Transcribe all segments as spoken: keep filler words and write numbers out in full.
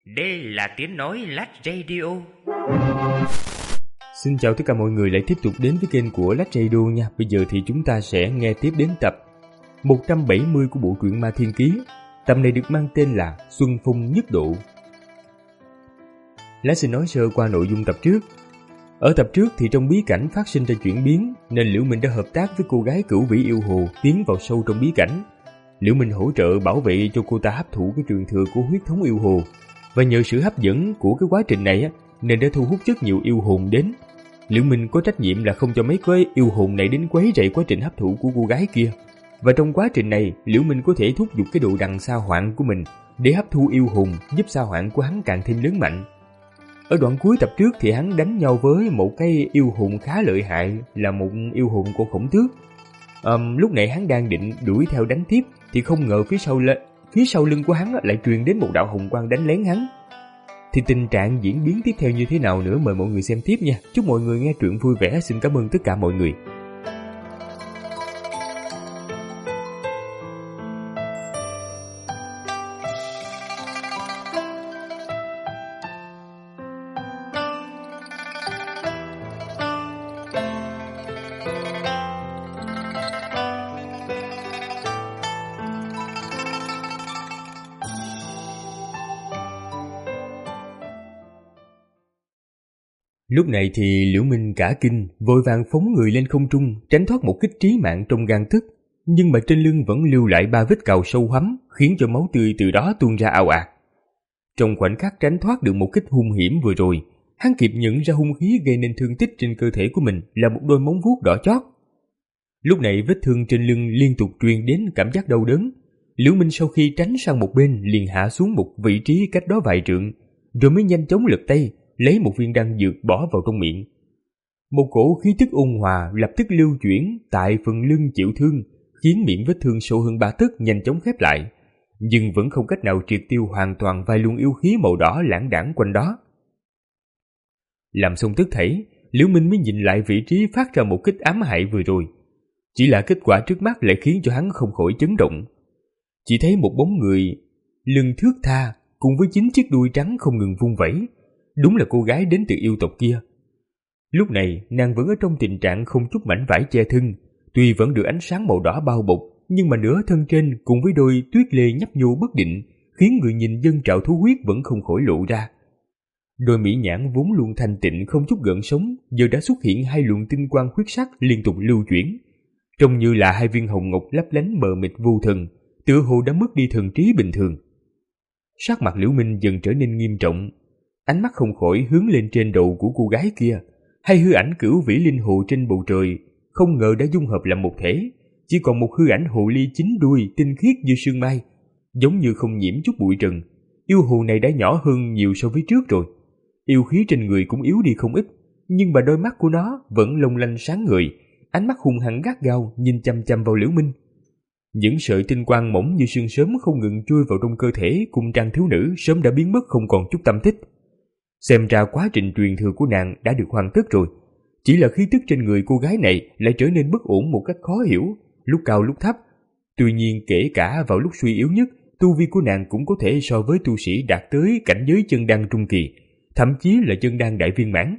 Đây là tiếng nói Lách Radio. Xin chào tất cả mọi người lại tiếp tục đến với kênh của Lách Radio nha. Bây giờ thì chúng ta sẽ nghe tiếp đến tập một trăm bảy mươi của bộ truyện Ma Thiên Ký. Tập này được mang tên là Xuân Phong Nhất Độ. Lách xin nói sơ qua nội dung tập trước. Ở tập trước thì trong bí cảnh phát sinh ra chuyển biến, nên Liễu Minh đã hợp tác với cô gái cửu vĩ yêu hồ tiến vào sâu trong bí cảnh. Liễu Minh hỗ trợ bảo vệ cho cô ta hấp thụ cái truyền thừa của huyết thống yêu hồ, và nhờ sự hấp dẫn của cái quá trình này á, nên đã thu hút rất nhiều yêu hồn đến. Liễu Minh có trách nhiệm là không cho mấy cái yêu hồn này đến quấy rầy quá trình hấp thụ của cô gái kia. Và trong quá trình này, Liễu Minh có thể thúc giục cái độ đằng sao hoạn của mình để hấp thu yêu hồn, giúp sao hoạn của hắn càng thêm lớn mạnh. Ở đoạn cuối tập trước thì hắn đánh nhau với một cái yêu hồn khá lợi hại, là một yêu hồn của khổng tước. Um, lúc này hắn đang định đuổi theo đánh tiếp thì không ngờ phía sau lên, phía sau lưng của hắn lại truyền đến một đạo hồng quang đánh lén hắn. Thì tình trạng diễn biến tiếp theo như thế nào nữa mời mọi người xem tiếp nha. Chúc mọi người nghe truyện vui vẻ. Xin cảm ơn tất cả mọi người. Lúc này thì Liễu Minh cả kinh, vội vàng phóng người lên không trung, tránh thoát một kích trí mạng trong gang tấc, nhưng mà trên lưng vẫn lưu lại ba vết cào sâu hoắm, khiến cho máu tươi từ đó tuôn ra ào ạt. Trong khoảnh khắc tránh thoát được một kích hung hiểm vừa rồi, hắn kịp nhận ra hung khí gây nên thương tích trên cơ thể của mình là một đôi móng vuốt đỏ chót. Lúc này vết thương trên lưng liên tục truyền đến cảm giác đau đớn. Liễu Minh sau khi tránh sang một bên liền hạ xuống một vị trí cách đó vài trượng, rồi mới nhanh chóng lật tay lấy một viên đan dược bỏ vào trong miệng. Một cổ khí tức ôn hòa lập tức lưu chuyển tại phần lưng chịu thương, khiến miệng vết thương sâu hơn ba tấc nhanh chóng khép lại, nhưng vẫn không cách nào triệt tiêu hoàn toàn vài luồng yêu khí màu đỏ lãng đãng quanh đó. Làm xong tất thảy, Liễu Minh mới nhìn lại vị trí phát ra một kích ám hại vừa rồi. Chỉ là kết quả trước mắt lại khiến cho hắn không khỏi chấn động. Chỉ thấy một bóng người lưng thướt tha cùng với chín chiếc đuôi trắng không ngừng vung vẩy. Đúng là cô gái đến từ yêu tộc kia. Lúc này nàng vẫn ở trong tình trạng không chút mảnh vải che thân, tuy vẫn được ánh sáng màu đỏ bao bọc, nhưng mà nửa thân trên cùng với đôi tuyết lê nhấp nhô bất định, khiến người nhìn dân trạo thú huyết vẫn không khỏi lộ ra. Đôi mỹ nhãn vốn luôn thanh tịnh không chút gợn sóng, giờ đã xuất hiện hai luồng tinh quang huyết sắc liên tục lưu chuyển, trông như là hai viên hồng ngọc lấp lánh mờ mịt vô thần, tựa hồ đã mất đi thần trí bình thường. Sắc mặt Liễu Minh dần trở nên nghiêm trọng, ánh mắt không khỏi hướng lên trên đầu của cô gái kia. Hai hư ảnh cửu vĩ linh hồ trên bầu trời không ngờ đã dung hợp làm một thể, chỉ còn một hư ảnh hồ ly chín đuôi tinh khiết như sương mai, giống như không nhiễm chút bụi trần. Yêu hồ này đã nhỏ hơn nhiều so với trước rồi, yêu khí trên người cũng yếu đi không ít, nhưng mà đôi mắt của nó vẫn long lanh sáng ngời, ánh mắt hung hăng gắt gao nhìn chăm chăm vào Liễu Minh. Những sợi tinh quang mỏng như sương sớm không ngừng chui vào trong cơ thể cùng trang thiếu nữ sớm đã biến mất không còn chút tâm tích. Xem ra quá trình truyền thừa của nàng đã được hoàn tất rồi, chỉ là khí tức trên người cô gái này lại trở nên bất ổn một cách khó hiểu, lúc cao lúc thấp. Tuy nhiên kể cả vào lúc suy yếu nhất, tu vi của nàng cũng có thể so với tu sĩ đạt tới cảnh giới chân đan trung kỳ, thậm chí là chân đan đại viên mãn.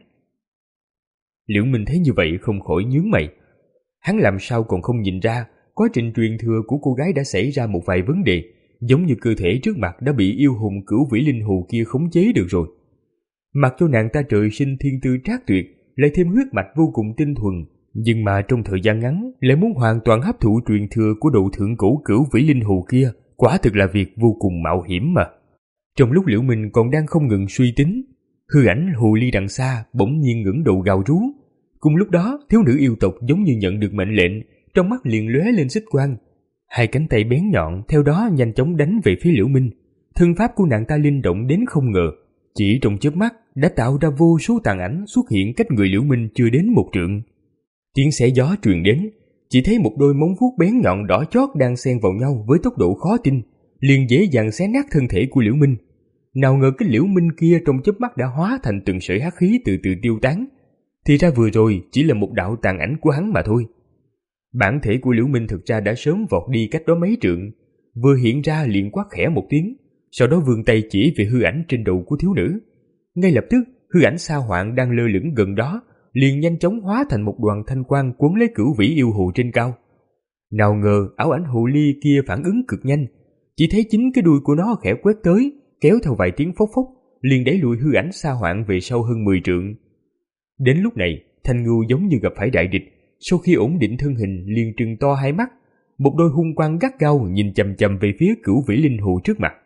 Liễu Minh thấy như vậy không khỏi nhướng mày. Hắn làm sao còn không nhìn ra quá trình truyền thừa của cô gái đã xảy ra một vài vấn đề, giống như cơ thể trước mặt đã bị yêu hồn cửu vĩ linh hồ kia khống chế được rồi. Mặc cho nàng ta trời sinh thiên tư trác tuyệt, lại thêm huyết mạch vô cùng tinh thuần, nhưng mà trong thời gian ngắn lại muốn hoàn toàn hấp thụ truyền thừa của độ thượng cổ cửu vĩ linh hồ kia, quả thực là việc vô cùng mạo hiểm mà. Trong lúc Liễu Minh còn đang không ngừng suy tính, hư ảnh hồ ly đằng xa bỗng nhiên ngẩng đầu gào rú. Cùng lúc đó, thiếu nữ yêu tộc giống như nhận được mệnh lệnh, trong mắt liền lóe lên xích quang, hai cánh tay bén nhọn theo đó nhanh chóng đánh về phía Liễu Minh. Thân pháp của nàng ta linh động đến không ngờ, chỉ trong chớp mắt đã tạo ra vô số tàn ảnh xuất hiện cách người Liễu Minh chưa đến một trượng. Tiếng xé gió truyền đến, chỉ thấy một đôi móng vuốt bén nhọn đỏ chót đang xen vào nhau với tốc độ khó tin, liền dễ dàng xé nát thân thể của Liễu Minh. Nào ngờ cái Liễu Minh kia trong chớp mắt đã hóa thành từng sợi hắc khí từ từ tiêu tán. Thì ra vừa rồi chỉ là một đạo tàn ảnh của hắn mà thôi. Bản thể của Liễu Minh thực ra đã sớm vọt đi cách đó mấy trượng, vừa hiện ra liền quát khẽ một tiếng, sau đó vươn tay chỉ về hư ảnh trên đầu của thiếu nữ. Ngay lập tức, hư ảnh sa hoạn đang lơ lửng gần đó liền nhanh chóng hóa thành một đoàn thanh quang cuốn lấy Cửu Vĩ yêu hồ trên cao. Nào ngờ ảo ảnh hồ ly kia phản ứng cực nhanh, chỉ thấy chính cái đuôi của nó khẽ quét tới, kéo theo vài tiếng phốc phốc, liền đẩy lùi hư ảnh sa hoạn về sau hơn mười trượng. Đến lúc này, Thanh Ngưu giống như gặp phải đại địch, sau khi ổn định thân hình liền trừng to hai mắt, một đôi hung quang gắt gao nhìn chằm chằm về phía Cửu Vĩ linh hồ trước mặt.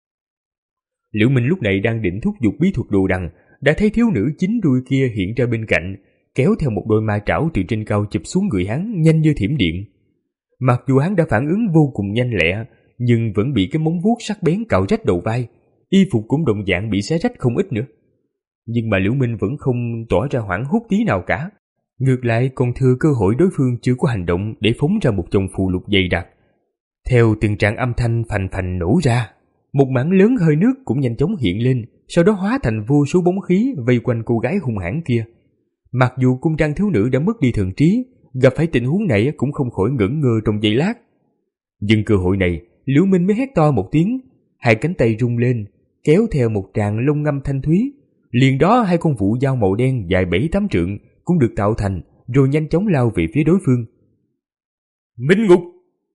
Liễu Minh lúc này đang định thúc giục bí thuật đồ đằng, đã thấy thiếu nữ chính đuôi kia hiện ra bên cạnh, kéo theo một đôi ma trảo từ trên cao chụp xuống người hắn nhanh như thiểm điện. Mặc dù hắn đã phản ứng vô cùng nhanh lẹ, nhưng vẫn bị cái móng vuốt sắc bén cạo rách đầu vai, y phục cũng đồng dạng bị xé rách không ít nữa. Nhưng mà Liễu Minh vẫn không tỏ ra hoảng hốt tí nào cả, ngược lại còn thừa cơ hội đối phương chưa có hành động để phóng ra một chồng phù lục dày đặc. Theo từng tràng âm thanh phành phành nổ ra, một mảng lớn hơi nước cũng nhanh chóng hiện lên, sau đó hóa thành vô số bóng khí vây quanh cô gái hung hãn kia. Mặc dù cung trang thiếu nữ đã mất đi thần trí, gặp phải tình huống này cũng không khỏi ngẩn ngơ trong giây lát. Nhưng cơ hội này, Liễu Minh mới hét to một tiếng, hai cánh tay rung lên, kéo theo một tràng lông ngâm thanh thúy. Liền đó hai con vũ dao màu đen dài bảy tám trượng cũng được tạo thành, rồi nhanh chóng lao về phía đối phương. Minh ngục!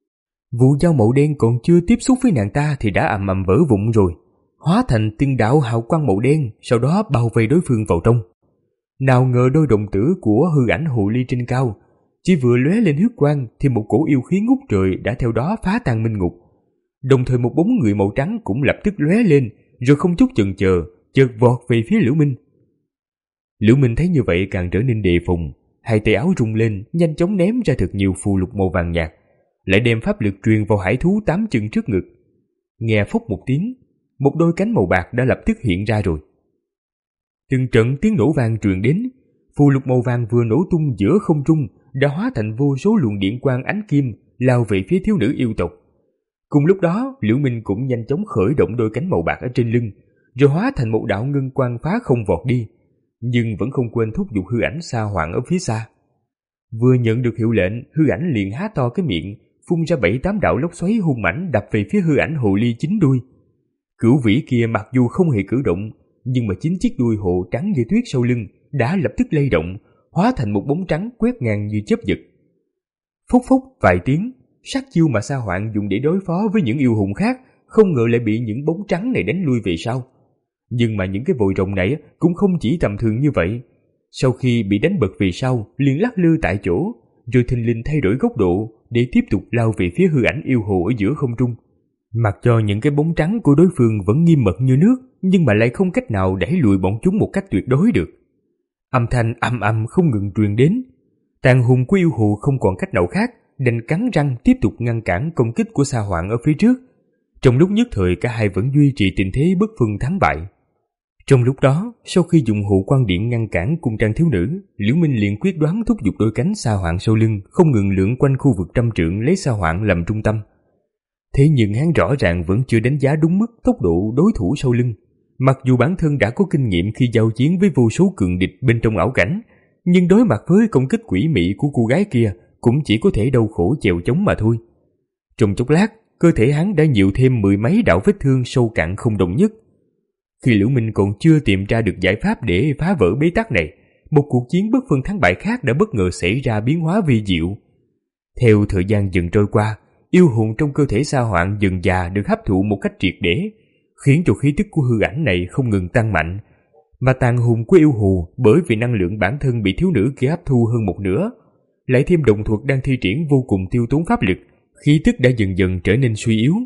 Vũ dao màu đen còn chưa tiếp xúc với nàng ta thì đã ầm ầm vỡ vụn rồi, hóa thành từng đạo hào quang màu đen, sau đó bao vây đối phương vào trong. Nào ngờ đôi đồng tử của hư ảnh hồ ly trên cao chỉ vừa lóe lên huyết quang thì một cổ yêu khí ngút trời đã theo đó phá tan minh ngục. Đồng thời một bóng người màu trắng cũng lập tức lóe lên, rồi không chút chần chờ chợt vọt về phía Liễu Minh. Liễu Minh thấy như vậy càng trở nên đề phòng, hai tay áo rung lên, nhanh chóng ném ra thật nhiều phù lục màu vàng nhạt, lại đem pháp lực truyền vào hải thú tám chân trước ngực. Nghe phốc một tiếng, một đôi cánh màu bạc đã lập tức hiện ra rồi. Từng trận tiếng nổ vang truyền đến, phù lục màu vàng vừa nổ tung giữa không trung đã hóa thành vô số luồng điện quang ánh kim lao về phía thiếu nữ yêu tộc. Cùng lúc đó, Liễu Minh cũng nhanh chóng khởi động đôi cánh màu bạc ở trên lưng, rồi hóa thành một đạo ngân quang phá không vọt đi, nhưng vẫn không quên thúc giục hư ảnh sa hoạn ở phía xa. Vừa nhận được hiệu lệnh, hư ảnh liền há to cái miệng, phun ra bảy tám đạo lốc xoáy hung mãnh đập về phía hư ảnh hồ ly chính đuôi. Cửu Vĩ kia mặc dù không hề cử động, nhưng mà chính chiếc đuôi hồ trắng như tuyết sau lưng đã lập tức lay động, hóa thành một bóng trắng quét ngang như chớp giật. Phốc phốc vài tiếng, sát chiêu mà sa hoạn dùng để đối phó với những yêu hùng khác không ngờ lại bị những bóng trắng này đánh lui về sau. Nhưng mà những cái vòi rồng này cũng không chỉ tầm thường như vậy. Sau khi bị đánh bật về sau, liền lắc lư tại chỗ, rồi thình lình thay đổi góc độ để tiếp tục lao về phía hư ảnh yêu hồ ở giữa không trung. Mặc cho những cái bóng trắng của đối phương vẫn nghiêm mật như nước, nhưng mà lại không cách nào đẩy lùi bọn chúng một cách tuyệt đối được. Âm thanh ầm ầm không ngừng truyền đến. Tàn hùng của yêu hồ không còn cách nào khác, đành cắn răng tiếp tục ngăn cản công kích của sa hoạn ở phía trước. Trong lúc nhất thời cả hai vẫn duy trì tình thế bất phân thắng bại. Trong lúc đó, sau khi dùng hộ quan điện ngăn cản cung trang thiếu nữ, Liễu Minh liền quyết đoán thúc giục đôi cánh sa hoạn sau lưng không ngừng lượn quanh khu vực trăm trượng lấy sa hoạn làm trung tâm. Thế nhưng hắn rõ ràng vẫn chưa đánh giá đúng mức tốc độ đối thủ sau lưng. Mặc dù bản thân đã có kinh nghiệm khi giao chiến với vô số cường địch bên trong ảo cảnh, nhưng đối mặt với công kích quỷ mị của cô gái kia cũng chỉ có thể đau khổ chèo chống mà thôi. Trong chốc lát, cơ thể hắn đã nhiều thêm mười mấy đạo vết thương sâu cạn không đồng nhất. Khi Liễu Minh còn chưa tìm ra được giải pháp để phá vỡ bế tắc này, một cuộc chiến bất phân thắng bại khác đã bất ngờ xảy ra biến hóa vi diệu. Theo thời gian dần trôi qua, yêu hồn trong cơ thể sa hoạn dần dà được hấp thụ một cách triệt để, khiến cho khí tức của hư ảnh này không ngừng tăng mạnh, mà tàn hồn của yêu hồ bởi vì năng lượng bản thân bị thiếu nữ kia hấp thu hơn một nửa, lại thêm động thuật đang thi triển vô cùng tiêu tốn pháp lực, khí tức đã dần dần trở nên suy yếu.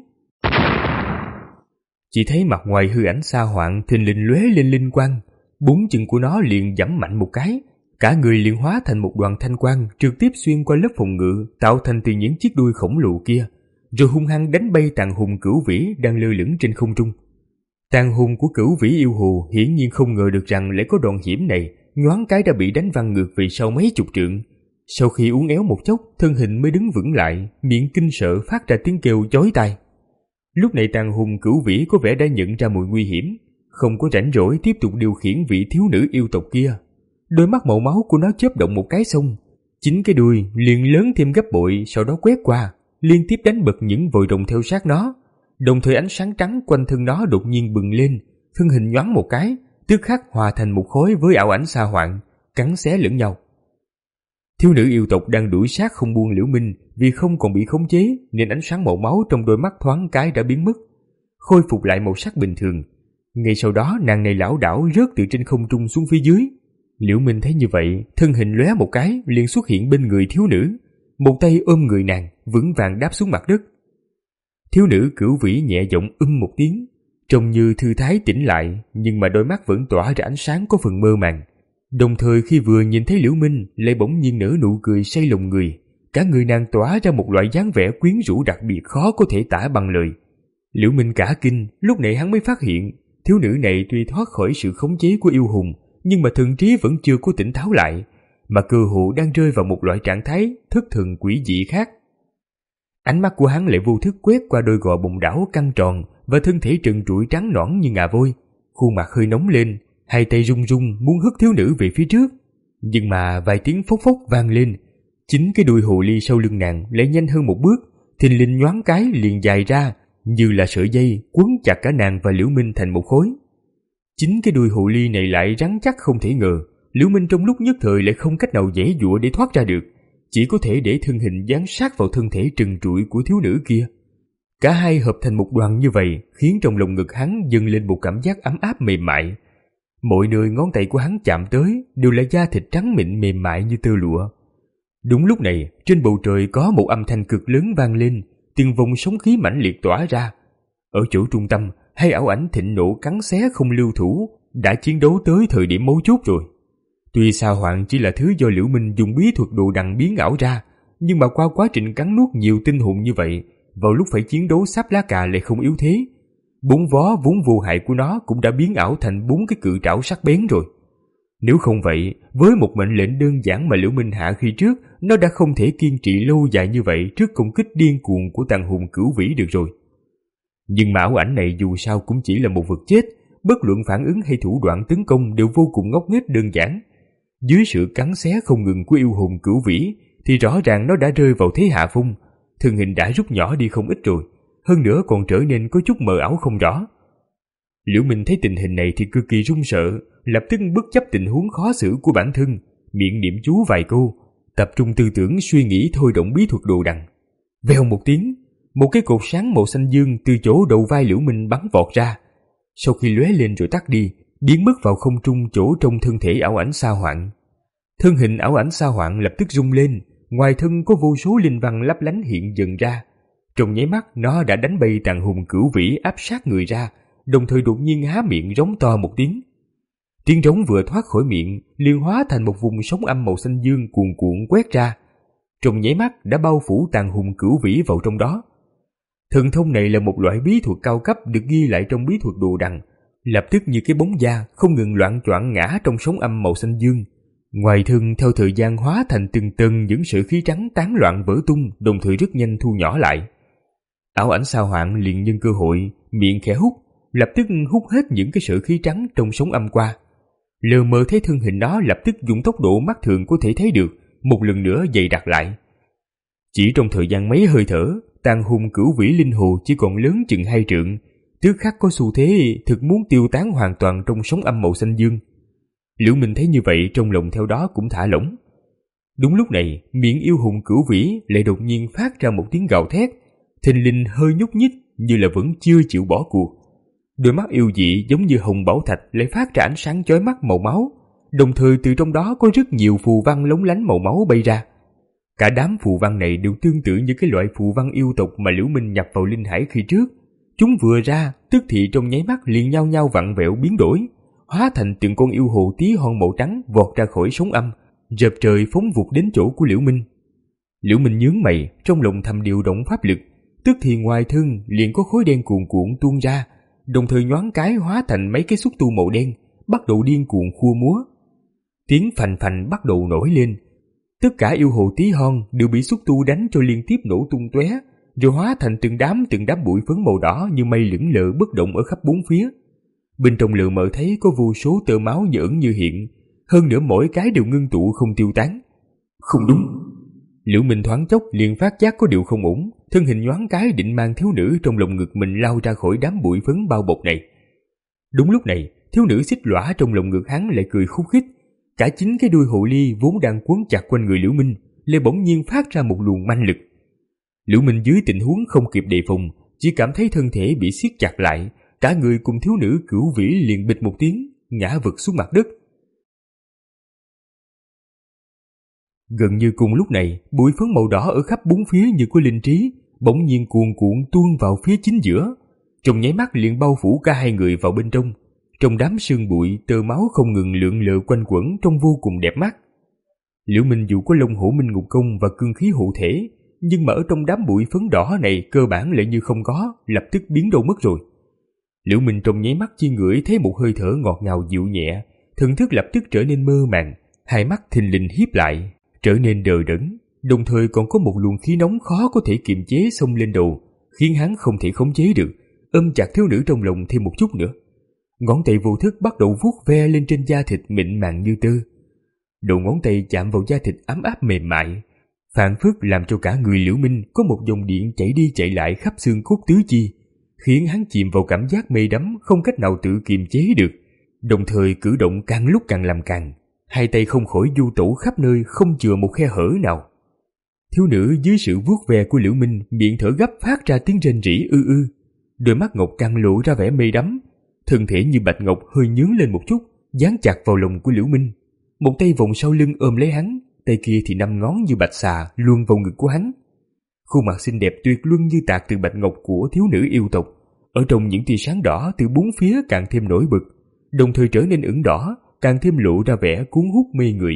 Chỉ thấy mặt ngoài hư ảnh sa hoạn thình lình lóe lên linh quang, bốn chân của nó liền giẫm mạnh một cái, cả người liền hóa thành một đoàn thanh quang trực tiếp xuyên qua lớp phòng ngự tạo thành từ những chiếc đuôi khổng lồ kia, rồi hung hăng đánh bay tàn hồn Cửu Vĩ đang lơ lửng trên không trung. Tàn hồn của Cửu Vĩ yêu hồ hiển nhiên không ngờ được rằng lại có đoạn hiểm này, nhoáng cái đã bị đánh văng ngược về sau mấy chục trượng. Sau khi uốn éo một chốc, thân hình mới đứng vững lại, miệng kinh sợ phát ra tiếng kêu chói tai. Lúc này tàn hồn Cửu Vĩ có vẻ đã nhận ra mùi nguy hiểm, không có rảnh rỗi tiếp tục điều khiển vị thiếu nữ yêu tộc kia. Đôi mắt màu máu của nó chớp động một cái xong, chính cái đuôi liền lớn thêm gấp bội, sau đó quét qua, liên tiếp đánh bật những vòi rồng theo sát nó. Đồng thời ánh sáng trắng quanh thân nó đột nhiên bừng lên, thân hình nhoáng một cái, tức khắc hòa thành một khối với ảo ảnh Sa Hoạn, cắn xé lẫn nhau. Thiếu nữ yêu tộc đang đuổi sát không buông Liễu Minh, vì không còn bị khống chế nên ánh sáng màu máu trong đôi mắt thoáng cái đã biến mất, khôi phục lại màu sắc bình thường. Ngay sau đó nàng này lảo đảo rớt từ trên không trung xuống phía dưới. Liễu Minh thấy như vậy, thân hình lóe một cái liền xuất hiện bên người thiếu nữ, một tay ôm người nàng vững vàng đáp xuống mặt đất. Thiếu nữ Cửu Vĩ nhẹ giọng ưm một tiếng, trông như thư thái tỉnh lại, nhưng mà đôi mắt vẫn tỏa ra ánh sáng có phần mơ màng. Đồng thời khi vừa nhìn thấy Liễu Minh lại bỗng nhiên nở nụ cười say lòng người, cả người nàng tỏa ra một loại dáng vẻ quyến rũ đặc biệt khó có thể tả bằng lời. Liễu Minh cả kinh, lúc này hắn mới phát hiện thiếu nữ này tuy thoát khỏi sự khống chế của yêu hùng, nhưng mà thần trí vẫn chưa có tỉnh táo lại, mà cơ hồ đang rơi vào một loại trạng thái thất thần quỷ dị khác. Ánh mắt của hắn lại vô thức quét qua đôi gò bụng đảo căng tròn và thân thể trần trụi trắng nõn như ngà voi, khuôn mặt hơi nóng lên, hai tay run run muốn hất thiếu nữ về phía trước. Nhưng mà vài tiếng phốc phốc vang lên, chính cái đuôi hồ ly sau lưng nàng lại nhanh hơn một bước, thình lình nhoáng cái liền dài ra, như là sợi dây quấn chặt cả nàng và Liễu Minh thành một khối. Chính cái đuôi hồ ly này lại rắn chắc không thể ngờ, Liễu Minh trong lúc nhất thời lại không cách nào giãy giụa để thoát ra được, chỉ có thể để thân hình dán sát vào thân thể trần trụi của thiếu nữ kia. Cả hai hợp thành một đoàn như vậy khiến trong lòng ngực hắn dâng lên một cảm giác ấm áp mềm mại. Mọi nơi ngón tay của hắn chạm tới đều là da thịt trắng mịn mềm mại như tơ lụa. Đúng lúc này, trên bầu trời có một âm thanh cực lớn vang lên, từng vòng sóng khí mãnh liệt tỏa ra. Ở chỗ trung tâm, hai ảo ảnh thịnh nộ cắn xé không lưu thủ, đã chiến đấu tới thời điểm mấu chốt rồi. Tuy Sa Hoạn chỉ là thứ do Liễu Minh dùng bí thuật đồ đằng biến ảo ra, nhưng mà qua quá trình cắn nuốt nhiều tinh hồn như vậy, vào lúc phải chiến đấu sáp lá cà lại không yếu thế. Bốn vó vốn vô hại của nó cũng đã biến ảo thành bốn cái cự trảo sắc bén rồi. Nếu không vậy, với một mệnh lệnh đơn giản mà Liễu Minh hạ khi trước, nó đã không thể kiên trì lâu dài như vậy trước công kích điên cuồng của tàn hồn Cửu Vĩ được rồi. Nhưng mà ảo ảnh này dù sao cũng chỉ là một vật chết, bất luận phản ứng hay thủ đoạn tấn công đều vô cùng ngốc nghếch đơn giản. Dưới sự cắn xé không ngừng của yêu hồn Cửu Vĩ thì rõ ràng nó đã rơi vào thế hạ phong, thân hình đã rút nhỏ đi không ít rồi, hơn nữa còn trở nên có chút mờ ảo không rõ. Liễu Minh thấy tình hình này thì cực kỳ run sợ, lập tức bất chấp tình huống khó xử của bản thân, miệng niệm chú vài câu, tập trung tư tưởng suy nghĩ thôi động bí thuật đồ đằng. Vèo một tiếng, một cái cột sáng màu xanh dương từ chỗ đầu vai Liễu Minh bắn vọt ra, sau khi lóe lên rồi tắt đi, biến mất vào không trung chỗ trong thân thể ảo ảnh Sa Hoạn. Thân hình ảo ảnh Sa Hoạn lập tức rung lên, ngoài thân có vô số linh văn lấp lánh hiện dần ra. Trong nháy mắt nó đã đánh bay tàn hồn Cửu Vĩ áp sát người ra, đồng thời đột nhiên há miệng rống to một tiếng. Tiếng rống vừa thoát khỏi miệng liền hóa thành một vùng sóng âm màu xanh dương cuồn cuộn quét ra, trong nháy mắt đã bao phủ tàn hồn Cửu Vĩ vào trong đó. Thần thông này là một loại bí thuật cao cấp được ghi lại trong bí thuật đồ đằng, lập tức như cái bóng da không ngừng loạn choạng ngã trong sóng âm màu xanh dương. Ngoài thân theo thời gian hóa thành từng tầng những sợi khí trắng tán loạn vỡ tung, đồng thời rất nhanh thu nhỏ lại. Ảo ảnh Sa Hoạn liền nhân cơ hội miệng khẽ hút, lập tức hút hết những cái sợi khí trắng trong sóng âm qua. Lờ mờ thấy thân hình nó lập tức dùng tốc độ mắt thường có thể thấy được, một lần nữa dày đặc lại. Chỉ trong thời gian mấy hơi thở, tàn hồn Cửu Vĩ linh hồ chỉ còn lớn chừng hai trượng, tức khắc có xu thế thực muốn tiêu tán hoàn toàn trong sóng âm màu xanh dương. Liễu Minh thấy như vậy trong lòng theo đó cũng thả lỏng. Đúng lúc này, miệng yêu hùng Cửu Vĩ lại đột nhiên phát ra một tiếng gào thét, thình lình hơi nhúc nhích như là vẫn chưa chịu bỏ cuộc. Đôi mắt yêu dị giống như hồng bảo thạch lại phát ra ánh sáng chói mắt màu máu, đồng thời từ trong đó có rất nhiều phù văn lóng lánh màu máu bay ra. Cả đám phù văn này đều tương tự như cái loại phù văn yêu tộc mà Liễu Minh nhập vào linh hải khi trước. Chúng vừa ra, tức thì trong nháy mắt liền nhao nhao vặn vẹo biến đổi, hóa thành từng con yêu hồ tí hon màu trắng vọt ra khỏi sóng âm, dợp trời phóng vụt đến chỗ của Liễu Minh. Liễu Minh nhướng mày, trong lòng thầm điều động pháp lực, tức thì ngoài thân liền có khối đen cuồn cuộn tuôn ra, đồng thời nhoáng cái hóa thành mấy cái xúc tu màu đen, bắt đầu điên cuồng khua múa. Tiếng phành phành bắt đầu nổi lên, tất cả yêu hồ tí hon đều bị xúc tu đánh cho liên tiếp nổ tung tóe, rồi hóa thành từng đám từng đám bụi phấn màu đỏ như mây lững lờ bất động ở khắp bốn phía. Bên trong lờ mờ thấy có vô số tơ máu như ẩn như hiện, hơn nữa mỗi cái đều ngưng tụ không tiêu tán. Không đúng. Liễu Minh thoáng chốc liền phát giác có điều không ổn, thân hình nhoáng cái định mang thiếu nữ trong lồng ngực mình lao ra khỏi đám bụi phấn bao bọc này. Đúng lúc này, thiếu nữ xích lõa trong lồng ngực hắn lại cười khúc khích. Cả chính cái đuôi hồ ly vốn đang quấn chặt quanh người Liễu Minh lại bỗng nhiên phát ra một luồng manh lực. Liễu Minh dưới tình huống không kịp đề phòng, chỉ cảm thấy thân thể bị siết chặt lại, cả người cùng thiếu nữ cửu vĩ liền bịch một tiếng ngã vật xuống mặt đất. Gần như cùng lúc này, bụi phấn màu đỏ ở khắp bốn phía như có linh trí, bỗng nhiên cuồn cuộn tuôn vào phía chính giữa, trong nháy mắt liền bao phủ cả hai người vào bên trong. Trong đám sương bụi, tơ máu không ngừng lượn lờ quanh quẩn trông vô cùng đẹp mắt. Liễu Minh dù có Long Hổ Minh Ngục Công và cương khí hộ thể, nhưng mà ở trong đám bụi phấn đỏ này cơ bản lại như không có, lập tức biến đâu mất rồi. Liễu Minh trong nháy mắt chỉ ngửi thấy một hơi thở ngọt ngào dịu nhẹ, thần thức lập tức trở nên mơ màng, hai mắt thình lình híp lại, trở nên đờ đẫn, đồng thời còn có một luồng khí nóng khó có thể kiềm chế xông lên đầu, khiến hắn không thể khống chế được, ôm chặt thiếu nữ trong lòng thêm một chút nữa. Ngón tay vô thức bắt đầu vuốt ve lên trên da thịt mịn màng như tơ. Đầu ngón tay chạm vào da thịt ấm áp mềm mại, phảng phất làm cho cả người Liễu Minh có một dòng điện chảy đi chạy lại khắp xương cốt tứ chi, khiến hắn chìm vào cảm giác mê đắm không cách nào tự kiềm chế được, đồng thời cử động càng lúc càng làm càng, hai tay không khỏi du tẩu khắp nơi không chừa một khe hở nào. Thiếu nữ dưới sự vuốt ve của Liễu Minh miệng thở gấp phát ra tiếng rên rỉ ư ư, đôi mắt ngọc càng lộ ra vẻ mê đắm, thân thể như bạch ngọc hơi nhướng lên một chút, dán chặt vào lòng của Liễu Minh, một tay vòng sau lưng ôm lấy hắn, tay kia thì năm ngón như bạch xà luồn vào ngực của hắn. Khuôn mặt xinh đẹp tuyệt luân như tạc từ bạch ngọc của thiếu nữ yêu tộc, ở trong những tia sáng đỏ từ bốn phía càng thêm nổi bật, đồng thời trở nên ửng đỏ, càng thêm lộ ra vẻ cuốn hút mê người.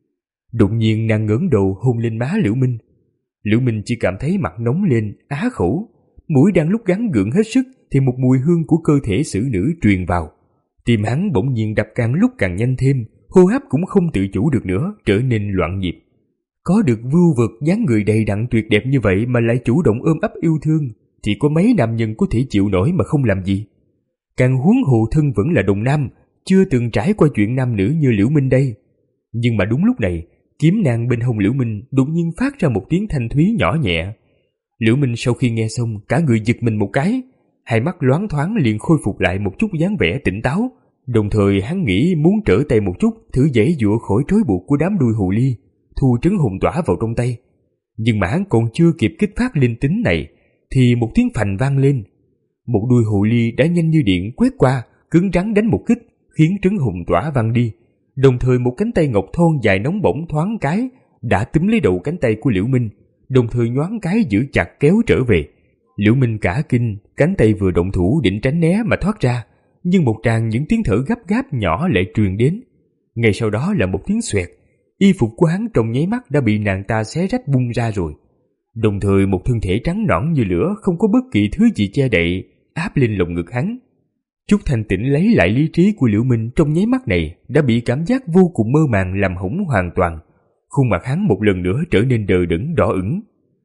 Đột nhiên nàng ngẩng đầu hôn lên má Liễu Minh. Liễu Minh chỉ cảm thấy mặt nóng lên, á khẩu, mũi đang lúc gắng gượng hết sức thì một mùi hương của cơ thể xử nữ truyền vào. Tim hắn bỗng nhiên đập càng lúc càng nhanh thêm, hô hấp cũng không tự chủ được nữa, trở nên loạn nhịp. Có được vưu vật dáng người đầy đặn tuyệt đẹp như vậy mà lại chủ động ôm ấp yêu thương, thì có mấy nam nhân có thể chịu nổi mà không làm gì. Càng huống hồ thân vẫn là đồng nam, chưa từng trải qua chuyện nam nữ như Liễu Minh đây. Nhưng mà đúng lúc này, kiếm nàng bên hông Liễu Minh đột nhiên phát ra một tiếng thanh thúy nhỏ nhẹ. Liễu Minh sau khi nghe xong cả người giật mình một cái, hai mắt loáng thoáng liền khôi phục lại một chút dáng vẻ tỉnh táo, đồng thời hắn nghĩ muốn trở tay một chút thử giãy giụa khỏi trói buộc của đám đuôi hồ ly, thu trấn hồn tỏa vào trong tay. Nhưng mà hắn còn chưa kịp kích phát linh tính này thì một tiếng phành vang lên. Một đuôi hồ ly đã nhanh như điện quét qua, cứng rắn đánh một kích, khiến trấn hồn tỏa văng đi. Đồng thời một cánh tay ngọc thon dài nóng bỏng thoáng cái đã túm lấy đầu cánh tay của Liễu Minh, đồng thời nhoáng cái giữ chặt kéo trở về. Liễu Minh cả kinh, cánh tay vừa động thủ định tránh né mà thoát ra, nhưng một tràng những tiếng thở gấp gáp nhỏ lại truyền đến. Ngay sau đó là một tiếng xoẹt, y phục của hắn trong nháy mắt đã bị nàng ta xé rách bung ra rồi. Đồng thời một thân thể trắng nõn như lửa không có bất kỳ thứ gì che đậy áp lên lồng ngực hắn. Chút thanh tĩnh lấy lại lý trí của Liễu Minh trong nháy mắt này đã bị cảm giác vô cùng mơ màng làm hỏng hoàn toàn. Khuôn mặt hắn một lần nữa trở nên đờ đẫn đỏ ửng.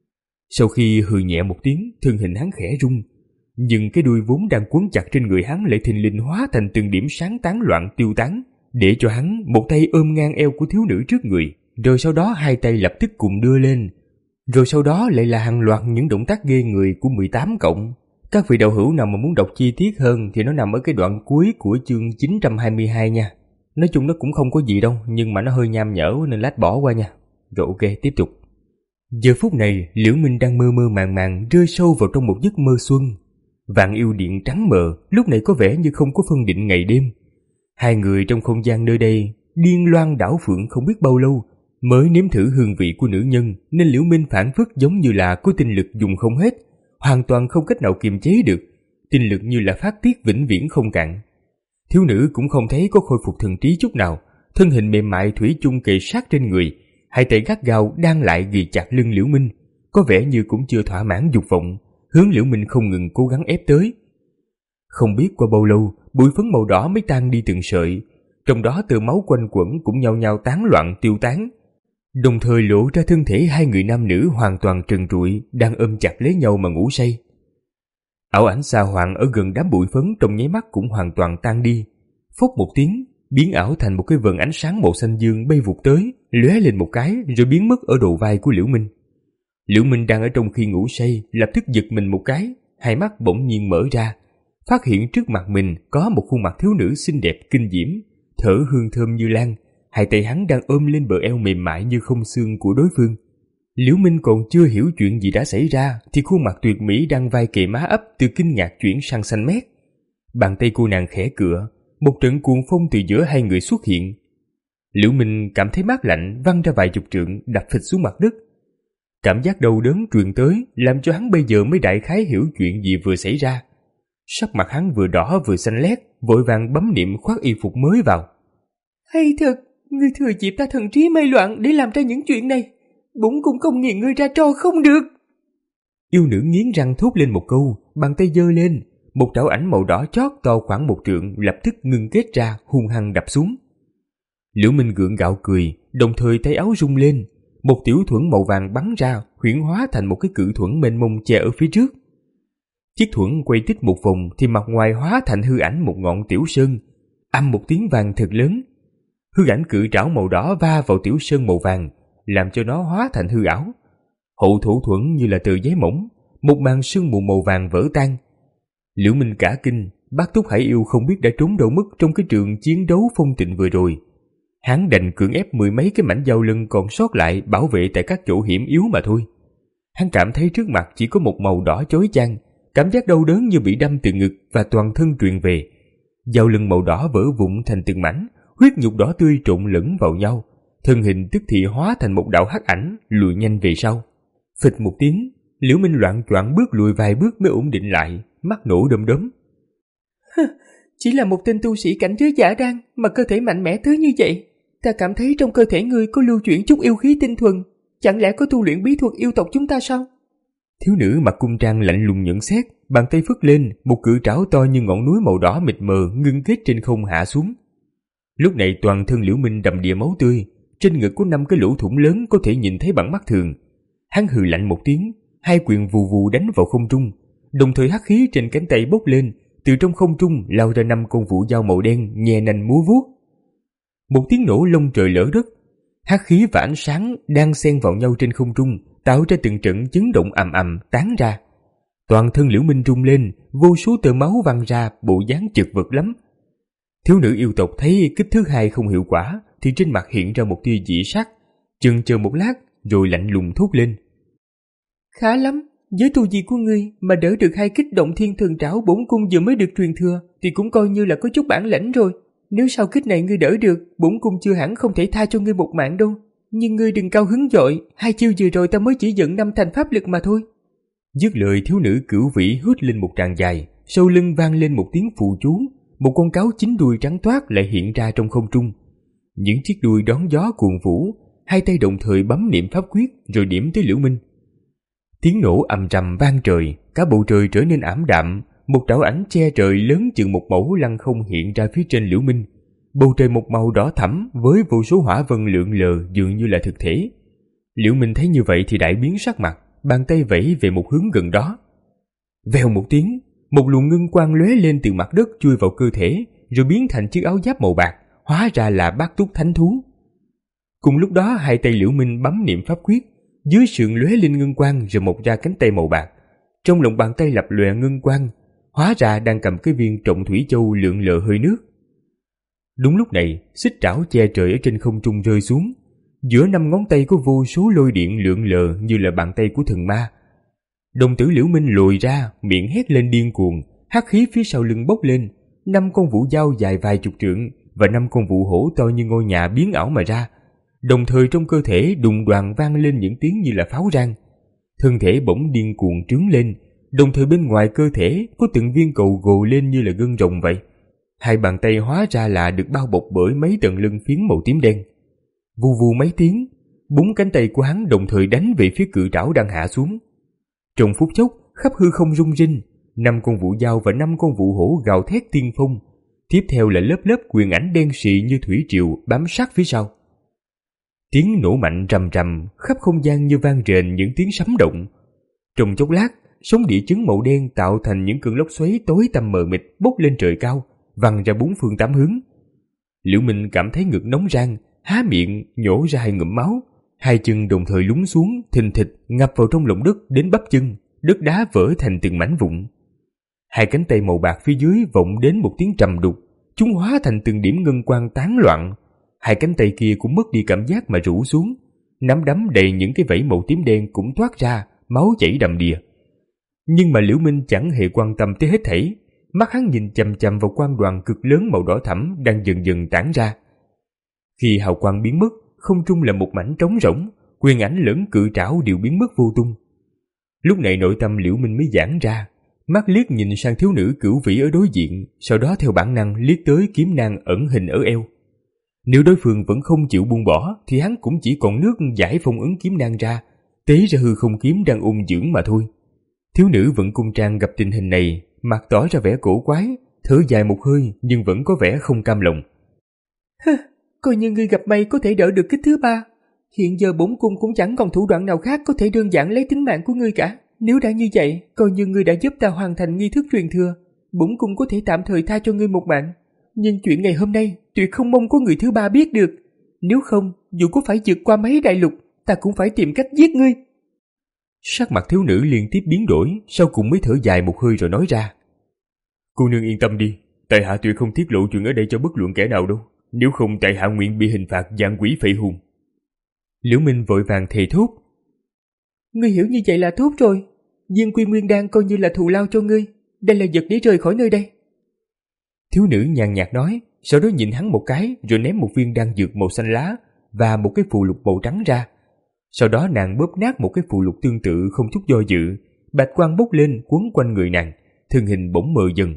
Sau khi hừ nhẹ một tiếng, thân hình hắn khẽ rung, nhưng cái đuôi vốn đang quấn chặt trên người hắn lại thình lình hóa thành từng điểm sáng tán loạn tiêu tán, để cho hắn một tay ôm ngang eo của thiếu nữ trước người, rồi sau đó hai tay lập tức cùng đưa lên, rồi sau đó lại là hàng loạt những động tác ghê người của mười tám cộng. Các vị đạo hữu nào mà muốn đọc chi tiết hơn thì nó nằm ở cái đoạn cuối của chương chín trăm hai mươi hai nha. Nói chung nó cũng không có gì đâu, nhưng mà nó hơi nham nhở nên lát bỏ qua nha. Rồi ok, tiếp tục. Giờ phút này, Liễu Minh đang mơ mơ màng màng rơi sâu vào trong một giấc mơ xuân. Vạn yêu điện trắng mờ, lúc này có vẻ như không có phân định ngày đêm. Hai người trong không gian nơi đây điên loan đảo phượng không biết bao lâu mới nếm thử hương vị của nữ nhân, nên Liễu Minh phản phất giống như là có tinh lực dùng không hết, hoàn toàn không cách nào kiềm chế được, tinh lực như là phát tiết vĩnh viễn không cạn. Thiếu nữ cũng không thấy có khôi phục thần trí chút nào, thân hình mềm mại thủy chung kề sát trên người, hai tay gắt gao đang lại ghì chặt lưng Liễu Minh, có vẻ như cũng chưa thỏa mãn dục vọng, hướng Liễu Minh không ngừng cố gắng ép tới. Không biết qua bao lâu, bụi phấn màu đỏ mới tan đi từng sợi, trong đó tơ máu quanh quẩn cũng nhao nhao tán loạn tiêu tán, đồng thời lộ ra thân thể hai người nam nữ hoàn toàn trần trụi đang ôm chặt lấy nhau mà ngủ say. Ảo ảnh xa hoàng ở gần đám bụi phấn trong nháy mắt cũng hoàn toàn tan đi, phốc một tiếng biến ảo thành một cái vầng ánh sáng màu xanh dương bay vụt tới, lóe lên một cái rồi biến mất ở đầu vai của Liễu Minh. Liễu Minh đang ở trong khi ngủ say, lập tức giật mình một cái, hai mắt bỗng nhiên mở ra, phát hiện trước mặt mình có một khuôn mặt thiếu nữ xinh đẹp kinh diễm, thở hương thơm như lan, hai tay hắn đang ôm lên bờ eo mềm mại như không xương của đối phương. Liễu Minh còn chưa hiểu chuyện gì đã xảy ra thì khuôn mặt tuyệt mỹ đang vai kề má ấp từ kinh ngạc chuyển sang xanh mét. Bàn tay cô nàng khẽ cựa, một trận cuồng phong từ giữa hai người xuất hiện. Liễu Minh cảm thấy mát lạnh văng ra vài chục trượng, đập phịch xuống mặt đất. Cảm giác đau đớn truyền tới làm cho hắn bây giờ mới đại khái hiểu chuyện gì vừa xảy ra. Sắc mặt hắn vừa đỏ vừa xanh lét, vội vàng bấm niệm khoác y phục mới vào. Hay thật, ngươi thừa dịp ta thần trí mê loạn để làm ra những chuyện này. Bổn cũng không nghiền ngươi ra tro không được. Yêu nữ nghiến răng thốt lên một câu, bàn tay giơ lên, một trảo ảnh màu đỏ chót to khoảng một trượng lập tức ngưng kết ra, hung hăng đập xuống. Liễu Minh gượng gạo cười, đồng thời tay áo rung lên, một tiểu thuẫn màu vàng bắn ra, huyễn hóa thành một cái cự thuẫn mênh mông che ở phía trước. Chiếc thuẫn quay tít một vòng thì mặt ngoài hóa thành hư ảnh một ngọn tiểu sơn, âm một tiếng vang thật lớn. Hư ảnh cự trảo màu đỏ va vào tiểu sơn màu vàng, làm cho nó hóa thành hư ảo. Hậu thủ thuẫn như là tờ giấy mỏng, một màn sương mù màu vàng vỡ tan. Liễu Minh cả kinh, Bác Túc Hải Yêu không biết đã trốn đâu mất trong cái trường chiến đấu phong tịnh vừa rồi. Hắn đành cưỡng ép mười mấy cái mảnh dao lưng còn sót lại bảo vệ tại các chỗ hiểm yếu mà thôi. Hắn cảm thấy trước mặt chỉ có một màu đỏ chói chang, cảm giác đau đớn như bị đâm từ ngực và toàn thân truyền về. Dao lưng màu đỏ vỡ vụn thành từng mảnh, huyết nhục đỏ tươi trộn lẫn vào nhau, thân hình tức thì hóa thành một đạo hắc ảnh lùi nhanh về sau. Phịch một tiếng, Liễu Minh loạng choạng bước lùi vài bước mới ổn định lại, mắt nổ đom đóm. Chỉ là một tên tu sĩ cảnh giới giả đan mà cơ thể mạnh mẽ tới như vậy. Ta cảm thấy trong cơ thể ngươi có lưu chuyển chút yêu khí tinh thuần, chẳng lẽ có tu luyện bí thuật yêu tộc chúng ta sao? Thiếu nữ mặc cung trang lạnh lùng nhận xét, bàn tay phất lên, một cự trảo to như ngọn núi màu đỏ mịt mờ ngưng kết trên không hạ xuống. Lúc này toàn thân Liễu Minh đầm đìa máu tươi, trên ngực có năm cái lỗ thủng lớn có thể nhìn thấy bằng mắt thường. Hắn hừ lạnh một tiếng, hai quyền vù vù đánh vào không trung, đồng thời hắc khí trên cánh tay bốc lên, từ trong không trung lao ra năm con vũ dao màu đen nhè nành múa vuốt. Một tiếng nổ lông trời lở đất, hắc khí và ánh sáng đang xen vào nhau trên không trung, tạo ra từng trận chấn động ầm ầm tán ra. Toàn thân Liễu Minh rung lên, vô số tơ máu văng ra, bộ dáng chật vật lắm. Thiếu nữ yêu tộc thấy kích thứ hai không hiệu quả thì trên mặt hiện ra một tia dị sắc, chần chờ một lát rồi lạnh lùng thốt lên. Khá lắm, với tu vi của ngươi mà đỡ được hai kích động thiên thần trảo bổn cung vừa mới được truyền thừa thì cũng coi như là có chút bản lĩnh rồi. Nếu sau kích này ngươi đỡ được, bổn cung chưa hẳn không thể tha cho ngươi một mạng đâu. Nhưng ngươi đừng cao hứng dội, hai chiêu vừa rồi ta mới chỉ dẫn năm thành pháp lực mà thôi. Dứt lời, thiếu nữ cửu vĩ hít lên một tràng dài, sau lưng vang lên một tiếng phù chú, một con cáo chín đuôi trắng toát lại hiện ra trong không trung. Những chiếc đuôi đón gió cuồn vũ, hai tay đồng thời bấm niệm pháp quyết rồi điểm tới Liễu Minh. Tiếng nổ ầm trầm vang trời, cả bầu trời trở nên ảm đạm, một trảo ảnh che trời lớn chừng một mẫu lăng không hiện ra phía trên Liễu Minh. Bầu trời một màu đỏ thẫm với vô số hỏa vân lượn lờ dường như là thực thể. Liễu Minh thấy như vậy thì đại biến sắc mặt, bàn tay vẫy về một hướng gần đó. Vèo một tiếng, một luồng ngân quang lóe lên từ mặt đất chui vào cơ thể, rồi biến thành chiếc áo giáp màu bạc, hóa ra là Bát Túc Thánh Thú. Cùng lúc đó hai tay Liễu Minh bấm niệm pháp quyết, dưới sườn lóe lên ngân quang rồi mọc ra cánh tay màu bạc. Trong lòng bàn tay lập lòe ngân quang, hóa ra đang cầm cái viên trọng thủy châu lượn lờ hơi nước. Đúng lúc này, xích trảo che trời ở trên không trung rơi xuống, giữa năm ngón tay có vô số lôi điện lượn lờ như là bàn tay của thần ma. Đồng tử Liễu Minh lùi ra, miệng hét lên điên cuồng, hắc khí phía sau lưng bốc lên, năm con vũ dao dài vài chục trượng và năm con vũ hổ to như ngôi nhà biến ảo mà ra. Đồng thời trong cơ thể đùng đoàng vang lên những tiếng như là pháo rang. Thân thể bỗng điên cuồng trướng lên, đồng thời bên ngoài cơ thể có từng viên cầu gồ lên như là gân rồng vậy. Hai bàn tay hóa ra là được bao bọc bởi mấy tầng lưng phiến màu tím đen. Vù vù mấy tiếng, bốn cánh tay của hắn đồng thời đánh về phía cự trảo đang hạ xuống. Trong phút chốc, khắp hư không rung rinh, năm con vũ dao và năm con vũ hổ gào thét tiên phong. Tiếp theo là lớp lớp quyền ảnh đen sì như thủy triều bám sát phía sau. Tiếng nổ mạnh rầm rầm, khắp không gian như vang rền những tiếng sấm động. Trong chốc lát, sóng địa chấn màu đen tạo thành những cơn lốc xoáy tối tăm mờ mịt bốc lên trời cao, văng ra bốn phương tám hướng. Liễu Minh cảm thấy ngực nóng rang, há miệng nhổ ra hai ngụm máu, Hai chân đồng thời lún xuống, thình thịch ngập vào trong lòng đất đến bắp chân, đất đá vỡ thành từng mảnh vụn. Hai cánh tay màu bạc phía dưới vọng đến một tiếng trầm đục, chúng hóa thành từng điểm ngân quang tán loạn. Hai cánh tay kia cũng mất đi cảm giác mà rũ xuống, nắm đấm đầy những cái vảy màu tím đen cũng toát ra, máu chảy đầm đìa. Nhưng mà Liễu Minh chẳng hề quan tâm tới hết thảy, mắt hắn nhìn chằm chằm vào quang đoàn cực lớn màu đỏ thẫm đang dần dần tản ra. Khi hào quang biến mất, không trung là một mảnh trống rỗng, quyền ảnh lẫn cự trảo đều biến mất vô tung. Lúc này nội tâm Liễu Minh mới giãn ra, mắt liếc nhìn sang thiếu nữ cửu vĩ ở đối diện, sau đó theo bản năng liếc tới kiếm nang ẩn hình ở eo. Nếu đối phương vẫn không chịu buông bỏ thì hắn cũng chỉ còn nước giải phong ấn kiếm nang ra, tế ra hư không kiếm đang ôn dưỡng mà thôi. Thiếu nữ vận cung trang gặp tình hình này, mặt tỏ ra vẻ cổ quái, thở dài một hơi nhưng vẫn có vẻ không cam lòng. Hừ, coi như ngươi gặp may có thể đỡ được kích thứ ba. Hiện giờ bổn cung cũng chẳng còn thủ đoạn nào khác có thể đơn giản lấy tính mạng của ngươi cả. Nếu đã như vậy, coi như ngươi đã giúp ta hoàn thành nghi thức truyền thừa, bổn cung có thể tạm thời tha cho ngươi một mạng. Nhưng chuyện ngày hôm nay tuyệt không mong có người thứ ba biết được. Nếu không, dù có phải vượt qua mấy đại lục, ta cũng phải tìm cách giết ngươi. Sắc mặt thiếu nữ liên tiếp biến đổi, sau cùng mới thở dài một hơi rồi nói ra. Cô nương yên tâm đi, tại hạ tuyệt không tiết lộ chuyện ở đây cho bất luận kẻ nào đâu. Nếu không tại hạ nguyện bị hình phạt vạn quỷ phệ hồn. Liễu Minh vội vàng thề thốt. Ngươi hiểu như vậy là tốt rồi. Viên Quy Nguyên Đan coi như là thù lao cho ngươi. Đây là vật để rời khỏi nơi đây. Thiếu nữ nhàn nhạt nói, sau đó nhìn hắn một cái rồi ném một viên đan dược màu xanh lá và một cái phù lục màu trắng ra. Sau đó nàng bóp nát một cái phù lục tương tự không chút do dự, bạch quang bốc lên quấn quanh người nàng, thân hình bỗng mờ dần.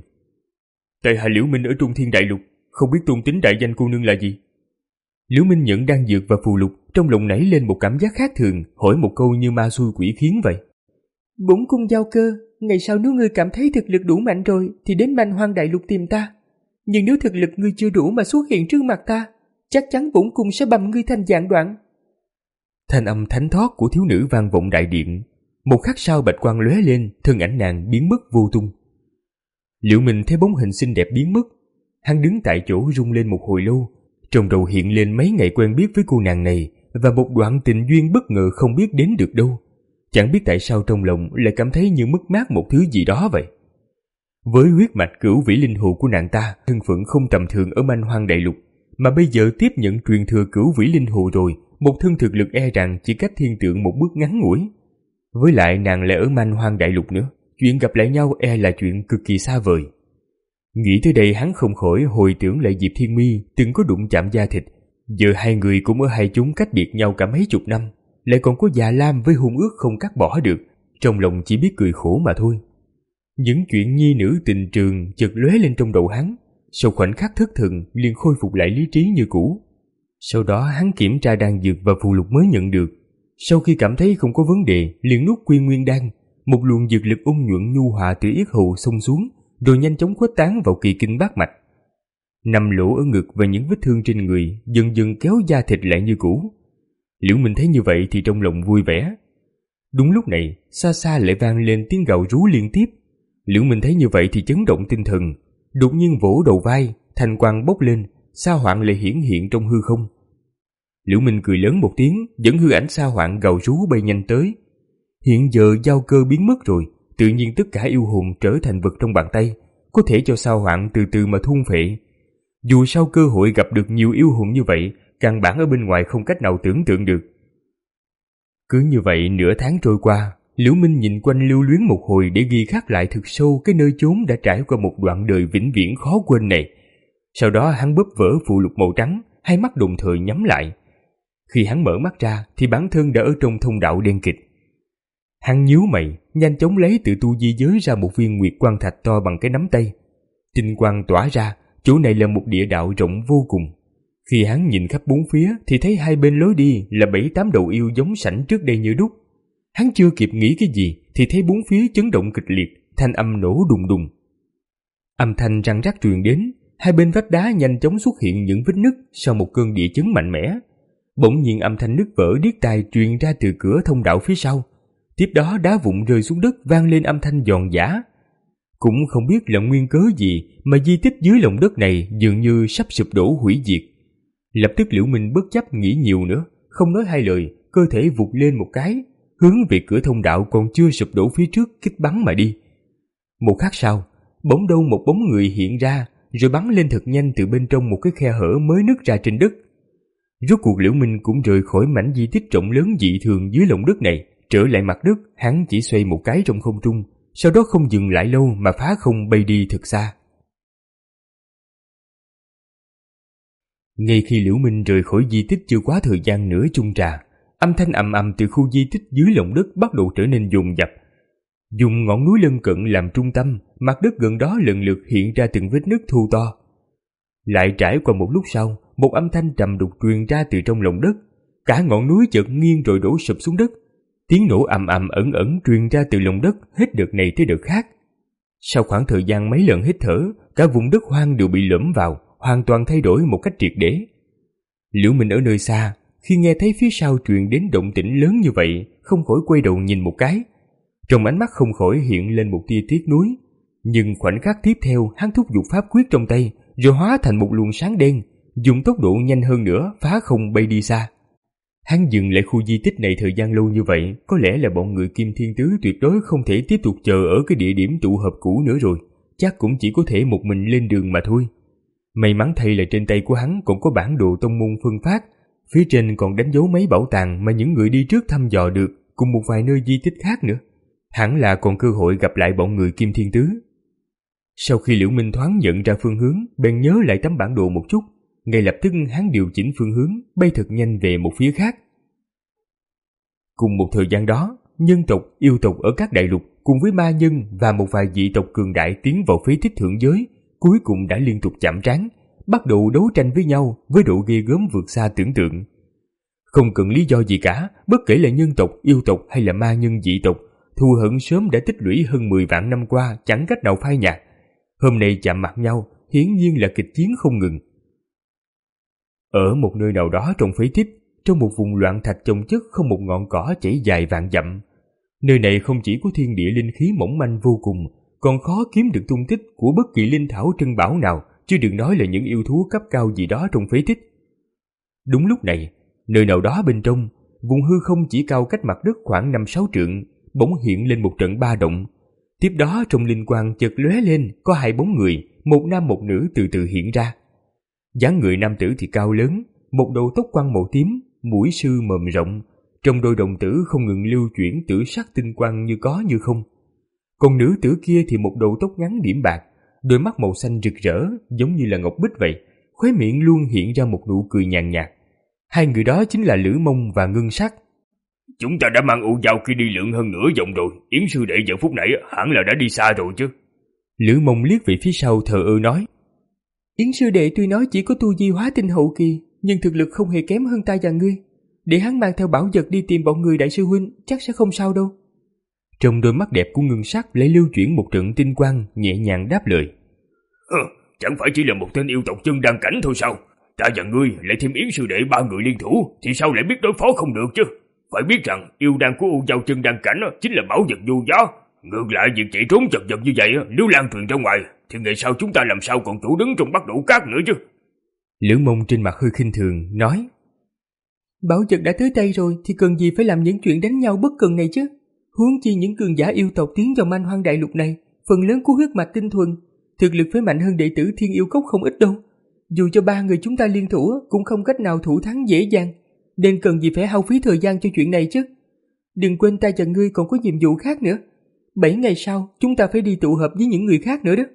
Tại hạ Liễu Minh ở Trung Thiên Đại Lục, không biết tôn tính đại danh cô nương là gì? Liễu Minh nhận đan dược và phù lục, trong lòng nảy lên một cảm giác khác thường, hỏi một câu như ma xui quỷ khiến vậy. Bổn cung giao cơ, ngày sau nếu ngươi cảm thấy thực lực đủ mạnh rồi thì đến Man Hoang Đại Lục tìm ta. Nhưng nếu thực lực ngươi chưa đủ mà xuất hiện trước mặt ta, chắc chắn bổn cung sẽ bầm ngươi thành vạn đoạn. Thanh âm thánh thót của thiếu nữ vang vọng đại điện. Một khắc sau bạch quang lóe lên, thân ảnh nàng biến mất vô tung. Liễu Minh thấy bóng hình xinh đẹp biến mất, hắn đứng tại chỗ rung lên một hồi lâu, trong đầu hiện lên mấy ngày quen biết với cô nàng này và một đoạn tình duyên bất ngờ không biết đến được đâu. Chẳng biết tại sao trong lòng lại cảm thấy như mất mát một thứ gì đó vậy. Với huyết mạch cửu vĩ linh hồn của nàng ta, thân phận không tầm thường ở Man Hoang Đại Lục, mà bây giờ tiếp nhận truyền thừa cửu vĩ linh hồn rồi, một thân thực lực e rằng chỉ cách thiên tượng một bước ngắn ngủi. Với lại nàng lại ở Man Hoang Đại Lục nữa, chuyện gặp lại nhau e là chuyện cực kỳ xa vời. Nghĩ tới đây hắn không khỏi hồi tưởng lại Diệp Thiên Mi từng có đụng chạm da thịt. Giờ hai người cũng ở hai chốn cách biệt nhau cả mấy chục năm, lại còn có Già Lam với hôn ước không cắt bỏ được, trong lòng chỉ biết cười khổ mà thôi. Những chuyện nhi nữ tình trường chợt lóe lên trong đầu hắn, sau khoảnh khắc thất thần liền khôi phục lại lý trí như cũ. Sau đó hắn kiểm tra đan dược và phù lục mới nhận được, sau khi cảm thấy không có vấn đề liền nuốt Quy Nguyên Đan, một luồng dược lực ôn nhuận nhu hòa từ yết hầu xông xuống, rồi nhanh chóng khuếch tán vào kỳ kinh bát mạch. Năm lỗ ở ngực và những vết thương trên người dần dần kéo da thịt lại như cũ. Liễu Minh thấy như vậy thì trong lòng vui vẻ. Đúng lúc này, xa xa lại vang lên tiếng gào rú liên tiếp. Liễu Minh thấy như vậy thì chấn động tinh thần, đột nhiên vỗ đầu vai, thanh quang bốc lên, Sa Hoạn lại hiển hiện trong hư không. Liễu Minh cười lớn một tiếng, dẫn hư ảnh Sa Hoạn gào rú bay nhanh tới. Hiện giờ giao cơ biến mất rồi, tự nhiên tất cả yêu hồn trở thành vật trong bàn tay, có thể cho Sa Hoạn từ từ mà thôn phệ. Dù sao cơ hội gặp được nhiều yêu hồn như vậy, căn bản ở bên ngoài không cách nào tưởng tượng được. Cứ như vậy nửa tháng trôi qua, Liễu Minh nhìn quanh lưu luyến một hồi để ghi khắc lại thực sâu cái nơi chốn đã trải qua một đoạn đời vĩnh viễn khó quên này. Sau đó hắn bóp vỡ phù lục màu trắng, hai mắt đồng thời nhắm lại. Khi hắn mở mắt ra thì bản thân đã ở trong thông đạo đen kịt. Hắn nhíu mày, nhanh chóng lấy từ tu di giới ra một viên nguyệt quang thạch to bằng cái nắm tay. Tinh quang tỏa ra, chỗ này là một địa đạo rộng vô cùng. Khi hắn nhìn khắp bốn phía thì thấy hai bên lối đi là bảy tám đầu yêu giống sảnh trước đây như đúc. Hắn chưa kịp nghĩ cái gì thì thấy bốn phía chấn động kịch liệt, thanh âm nổ đùng đùng. Âm thanh răng rắc truyền đến, hai bên vách đá nhanh chóng xuất hiện những vết nứt sau một cơn địa chấn mạnh mẽ. Bỗng nhiên âm thanh nứt vỡ điếc tai truyền ra từ cửa thông đạo phía sau. Tiếp đó đá vụn rơi xuống đất vang lên âm thanh giòn giã. Cũng không biết là nguyên cớ gì mà di tích dưới lòng đất này dường như sắp sụp đổ hủy diệt. Lập tức Liễu Minh bất chấp nghĩ nhiều nữa, không nói hai lời, cơ thể vụt lên một cái, hướng về cửa thông đạo còn chưa sụp đổ phía trước kích bắn mà đi. Một khắc sau, bỗng đâu một bóng người hiện ra, rồi bắn lên thật nhanh từ bên trong một cái khe hở mới nứt ra trên đất. Rốt cuộc Liễu Minh cũng rời khỏi mảnh di tích rộng lớn dị thường dưới lòng đất này, trở lại mặt đất. Hắn chỉ xoay một cái trong không trung, sau đó không dừng lại lâu mà phá không bay đi thật xa. Ngay khi Liễu Minh rời khỏi di tích chưa quá thời gian nửa chung trà, âm thanh ầm ầm từ khu di tích dưới lòng đất bắt đầu trở nên dồn dập. Dùng ngọn núi lân cận làm trung tâm, mặt đất gần đó lần lượt hiện ra từng vết nứt thô to. Lại trải qua một lúc sau, một âm thanh trầm đục truyền ra từ trong lòng đất. Cả ngọn núi chợt nghiêng rồi đổ sụp xuống đất. Tiếng nổ ầm ầm ẩn ẩn truyền ra từ lòng đất hết đợt này tới đợt khác. Sau khoảng thời gian mấy lần hít thở, cả vùng đất hoang đều bị lõm vào, hoàn toàn thay đổi một cách triệt để. Liễu Minh ở nơi xa, khi nghe thấy phía sau truyền đến động tĩnh lớn như vậy, không khỏi quay đầu nhìn một cái. Trong ánh mắt không khỏi hiện lên một tia tiếc nuối. Nhưng khoảnh khắc tiếp theo, hắn thúc giục pháp quyết trong tay, rồi hóa thành một luồng sáng đen, dùng tốc độ nhanh hơn nữa phá không bay đi xa. Hắn dừng lại khu di tích này thời gian lâu như vậy, có lẽ là bọn người Kim Thiên Tứ tuyệt đối không thể tiếp tục chờ ở cái địa điểm tụ họp cũ nữa rồi, chắc cũng chỉ có thể một mình lên đường mà thôi. May mắn thay là trên tay của hắn cũng có bản đồ tông môn phân phát, phía trên còn đánh dấu mấy bảo tàng mà những người đi trước thăm dò được, cùng một vài nơi di tích khác nữa. Hẳn là còn cơ hội gặp lại bọn người Kim Thiên Tứ. Sau khi Liễu Minh thoáng nhận ra phương hướng, bèn nhớ lại tấm bản đồ một chút, ngay lập tức hắn điều chỉnh phương hướng, bay thật nhanh về một phía khác. Cùng một thời gian đó, nhân tộc, yêu tộc ở các đại lục cùng với ma nhân và một vài dị tộc cường đại tiến vào phế tích thượng giới, cuối cùng đã liên tục chạm trán, bắt đầu đấu tranh với nhau với độ ghê gớm vượt xa tưởng tượng. Không cần lý do gì cả, bất kể là nhân tộc, yêu tộc hay là ma nhân dị tộc, thù hận sớm đã tích lũy hơn mười vạn năm qua chẳng cách nào phai nhạt. Hôm nay chạm mặt nhau, hiển nhiên là kịch chiến không ngừng. Ở một nơi nào đó trong phế tích, trong một vùng loạn thạch chồng chất không một ngọn cỏ chảy dài vạn dặm. Nơi này không chỉ có thiên địa linh khí mỏng manh vô cùng, còn khó kiếm được tung tích của bất kỳ linh thảo trân bảo nào, chứ đừng nói là những yêu thú cấp cao gì đó trong phế tích. Đúng lúc này, nơi nào đó bên trong, vùng hư không chỉ cao cách mặt đất khoảng năm sáu trượng, bỗng hiện lên một trận ba động. Tiếp đó trong linh quang chợt lóe lên, có hai bóng người, một nam một nữ từ từ hiện ra. Dáng người nam tử thì cao lớn, một đầu tóc quăn màu tím, mũi sư mồm rộng, trong đôi đồng tử không ngừng lưu chuyển tử sắc tinh quang như có như không. Còn nữ tử kia thì một đầu tóc ngắn điểm bạc, đôi mắt màu xanh rực rỡ giống như là ngọc bích vậy, khóe miệng luôn hiện ra một nụ cười nhàn nhạt. Hai người đó chính là Lữ Mông và Ngân Sắc. Chúng ta đã mang ụ dao kia đi lượng hơn nửa vòng rồi, Yến sư đệ giờ phút nãy hẳn là đã đi xa rồi chứ. Lữ Mông liếc về phía sau thờ ơ nói. Yến sư đệ tuy nói chỉ có tu vi hóa tinh hậu kỳ, nhưng thực lực không hề kém hơn ta và ngươi. Để hắn mang theo bảo vật đi tìm bọn người đại sư huynh, chắc sẽ không sao đâu. Trong đôi mắt đẹp của Ngân Sắc lại lưu chuyển một trận tinh quang, nhẹ nhàng đáp lời. Hừ, chẳng phải chỉ là một tên yêu tộc chân đăng cảnh thôi sao? Ta và ngươi lại thêm Yến sư đệ ba người liên thủ, thì sao lại biết đối phó không được chứ? Phải biết rằng yêu đan của U Giao chân đăng cảnh chính là bảo vật vô giá. Ngược lại việc chạy trốn chật vật như vậy, nếu lan truyền ra ngoài, thì ngày sau chúng ta làm sao còn chủ đứng trong bắt đổ cát nữa chứ? Lữ Mông trên mặt hơi khinh thường nói. Bảo vật đã tới tay rồi thì cần gì phải làm những chuyện đánh nhau bất cần này chứ? Huống chi những cường giả yêu tộc tiến vào Man Hoang đại lục này, phần lớn của huyết mạch tinh thuần, thực lực phải mạnh hơn đệ tử Thiên Yêu Cốc không ít đâu. Dù cho ba người chúng ta liên thủ cũng không cách nào thủ thắng dễ dàng, nên cần gì phải hao phí thời gian cho chuyện này chứ. Đừng quên ta và ngươi còn có nhiệm vụ khác nữa. Bảy ngày sau chúng ta phải đi tụ họp với những người khác nữa đó.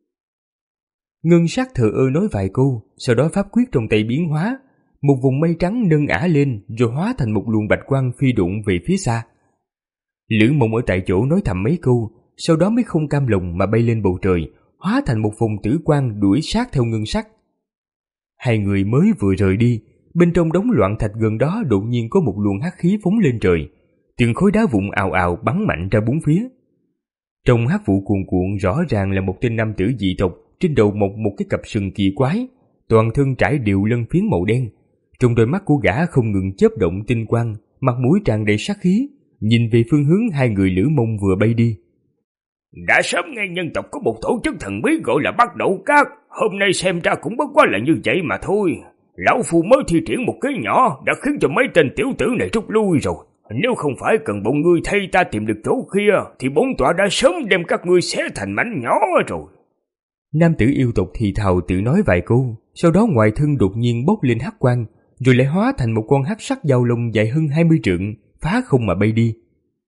Ngân Sắc thờ ơ nói vài câu, sau đó pháp quyết trong tay biến hóa, một vùng mây trắng nâng ả lên rồi hóa thành một luồng bạch quang phi độn về phía xa. Lữ Mông ở tại chỗ nói thầm mấy câu, sau đó mới không cam lòng mà bay lên bầu trời, hóa thành một vùng tử quang đuổi sát theo Ngân Sắc. Hai người mới vừa rời đi, bên trong đống loạn thạch gần đó đột nhiên có một luồng hắc khí phóng lên trời, từng khối đá vụn ào ào bắn mạnh ra bốn phía. Trong hắc vụ cuồn cuộn rõ ràng là một tên nam tử dị tộc, trên đầu mọc một cái cặp sừng kỳ quái, toàn thân trải đều lân phiến màu đen. Trong đôi mắt của gã không ngừng chớp động tinh quang, mặt mũi tràn đầy sát khí, nhìn về phương hướng hai người Lữ Mông vừa bay đi. Đã sớm nghe nhân tộc có một tổ chức thần bí gọi là Bắt Đậu Cát, hôm nay xem ra cũng bất quá là như vậy mà thôi. Lão Phu mới thi triển một cái nhỏ đã khiến cho mấy tên tiểu tử này rút lui rồi. Nếu không phải cần bọn ngươi thay ta tìm được chỗ kia, thì bổn tọa đã sớm đem các ngươi xé thành mảnh nhỏ rồi. Nam tử yêu tộc thì thào tự nói vài câu, sau đó ngoài thân đột nhiên bốc lên hắc quang, rồi lại hóa thành một con hắc sắc dao lông dài hơn hai mươi trượng, phá không mà bay đi.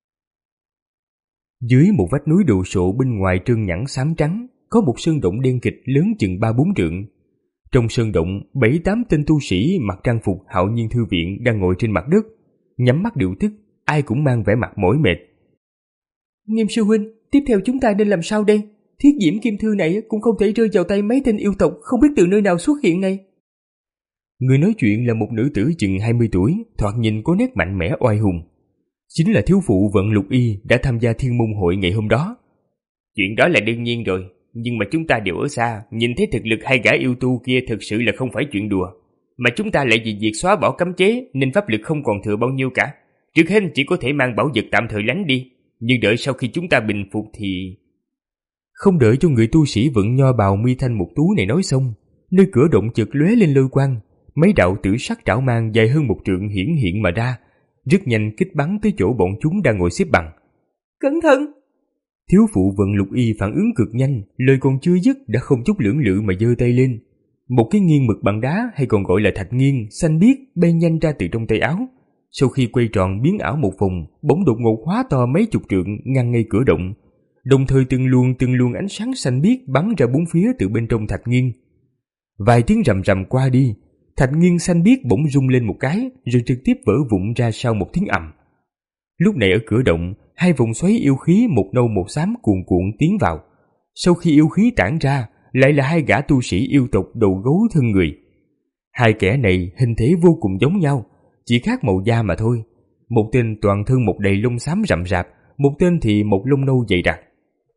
Dưới một vách núi đồ sộ bên ngoài trơn nhẵn xám trắng, có một sơn động đen kịch lớn chừng ba bốn trượng. Trong sơn động, bảy tám tên tu sĩ mặc trang phục Hạo Nhiên Thư Viện đang ngồi trên mặt đất, nhắm mắt điều tức, ai cũng mang vẻ mặt mỏi mệt. Nghiêm sư huynh, tiếp theo chúng ta nên làm sao đây? Thiết diễm kim thư này cũng không thể rơi vào tay mấy tên yêu tộc không biết từ nơi nào xuất hiện này. Người nói chuyện là một nữ tử chừng hai mươi tuổi, thoạt nhìn có nét mạnh mẽ oai hùng. Chính là thiếu phụ Vận Lục Y đã tham gia thiên môn hội ngày hôm đó. Chuyện đó là đương nhiên rồi, nhưng mà chúng ta đều ở xa, nhìn thấy thực lực hai gã yêu tu kia thực sự là không phải chuyện đùa. Mà chúng ta lại vì việc xóa bỏ cấm chế nên pháp lực không còn thừa bao nhiêu cả. Trước hết chỉ có thể mang bảo vật tạm thời lánh đi, nhưng đợi sau khi chúng ta bình phục thì... Không đợi cho người tu sĩ Vận Nho bào mi thanh mục tú này nói xong, nơi cửa động chợt lóe lên lôi quang, mấy đạo tử sắc trảo mang dài hơn một trượng hiển hiện mà ra, rất nhanh kích bắn tới chỗ bọn chúng đang ngồi xếp bằng. Cẩn thận! Thiếu phụ Vận Lục Y phản ứng cực nhanh, lời còn chưa dứt đã không chút lưỡng lự mà giơ tay lên. Một cái nghiêng mực bằng đá hay còn gọi là thạch nghiêng xanh biếc bay nhanh ra từ trong tay áo. Sau khi quay tròn biến ảo một vòng, bỗng đột ngột hóa to mấy chục trượng ngăn ngay cửa động. Đồng thời từng luồng từng luồng ánh sáng xanh biếc bắn ra bốn phía từ bên trong thạch nghiêng. Vài tiếng rầm rầm qua đi, thạch nghiêng xanh biếc bỗng rung lên một cái, rồi trực tiếp vỡ vụn ra sau một tiếng ầm. Lúc này ở cửa động, hai vòng xoáy yêu khí một nâu một xám cuồn cuộn tiến vào. Sau khi yêu khí tản ra, lại là hai gã tu sĩ yêu tộc đầu gấu thân người. Hai kẻ này hình thể vô cùng giống nhau, chỉ khác màu da mà thôi. Một tên toàn thân một đầy lông xám rậm rạp, một tên thì một lông nâu dày đặc.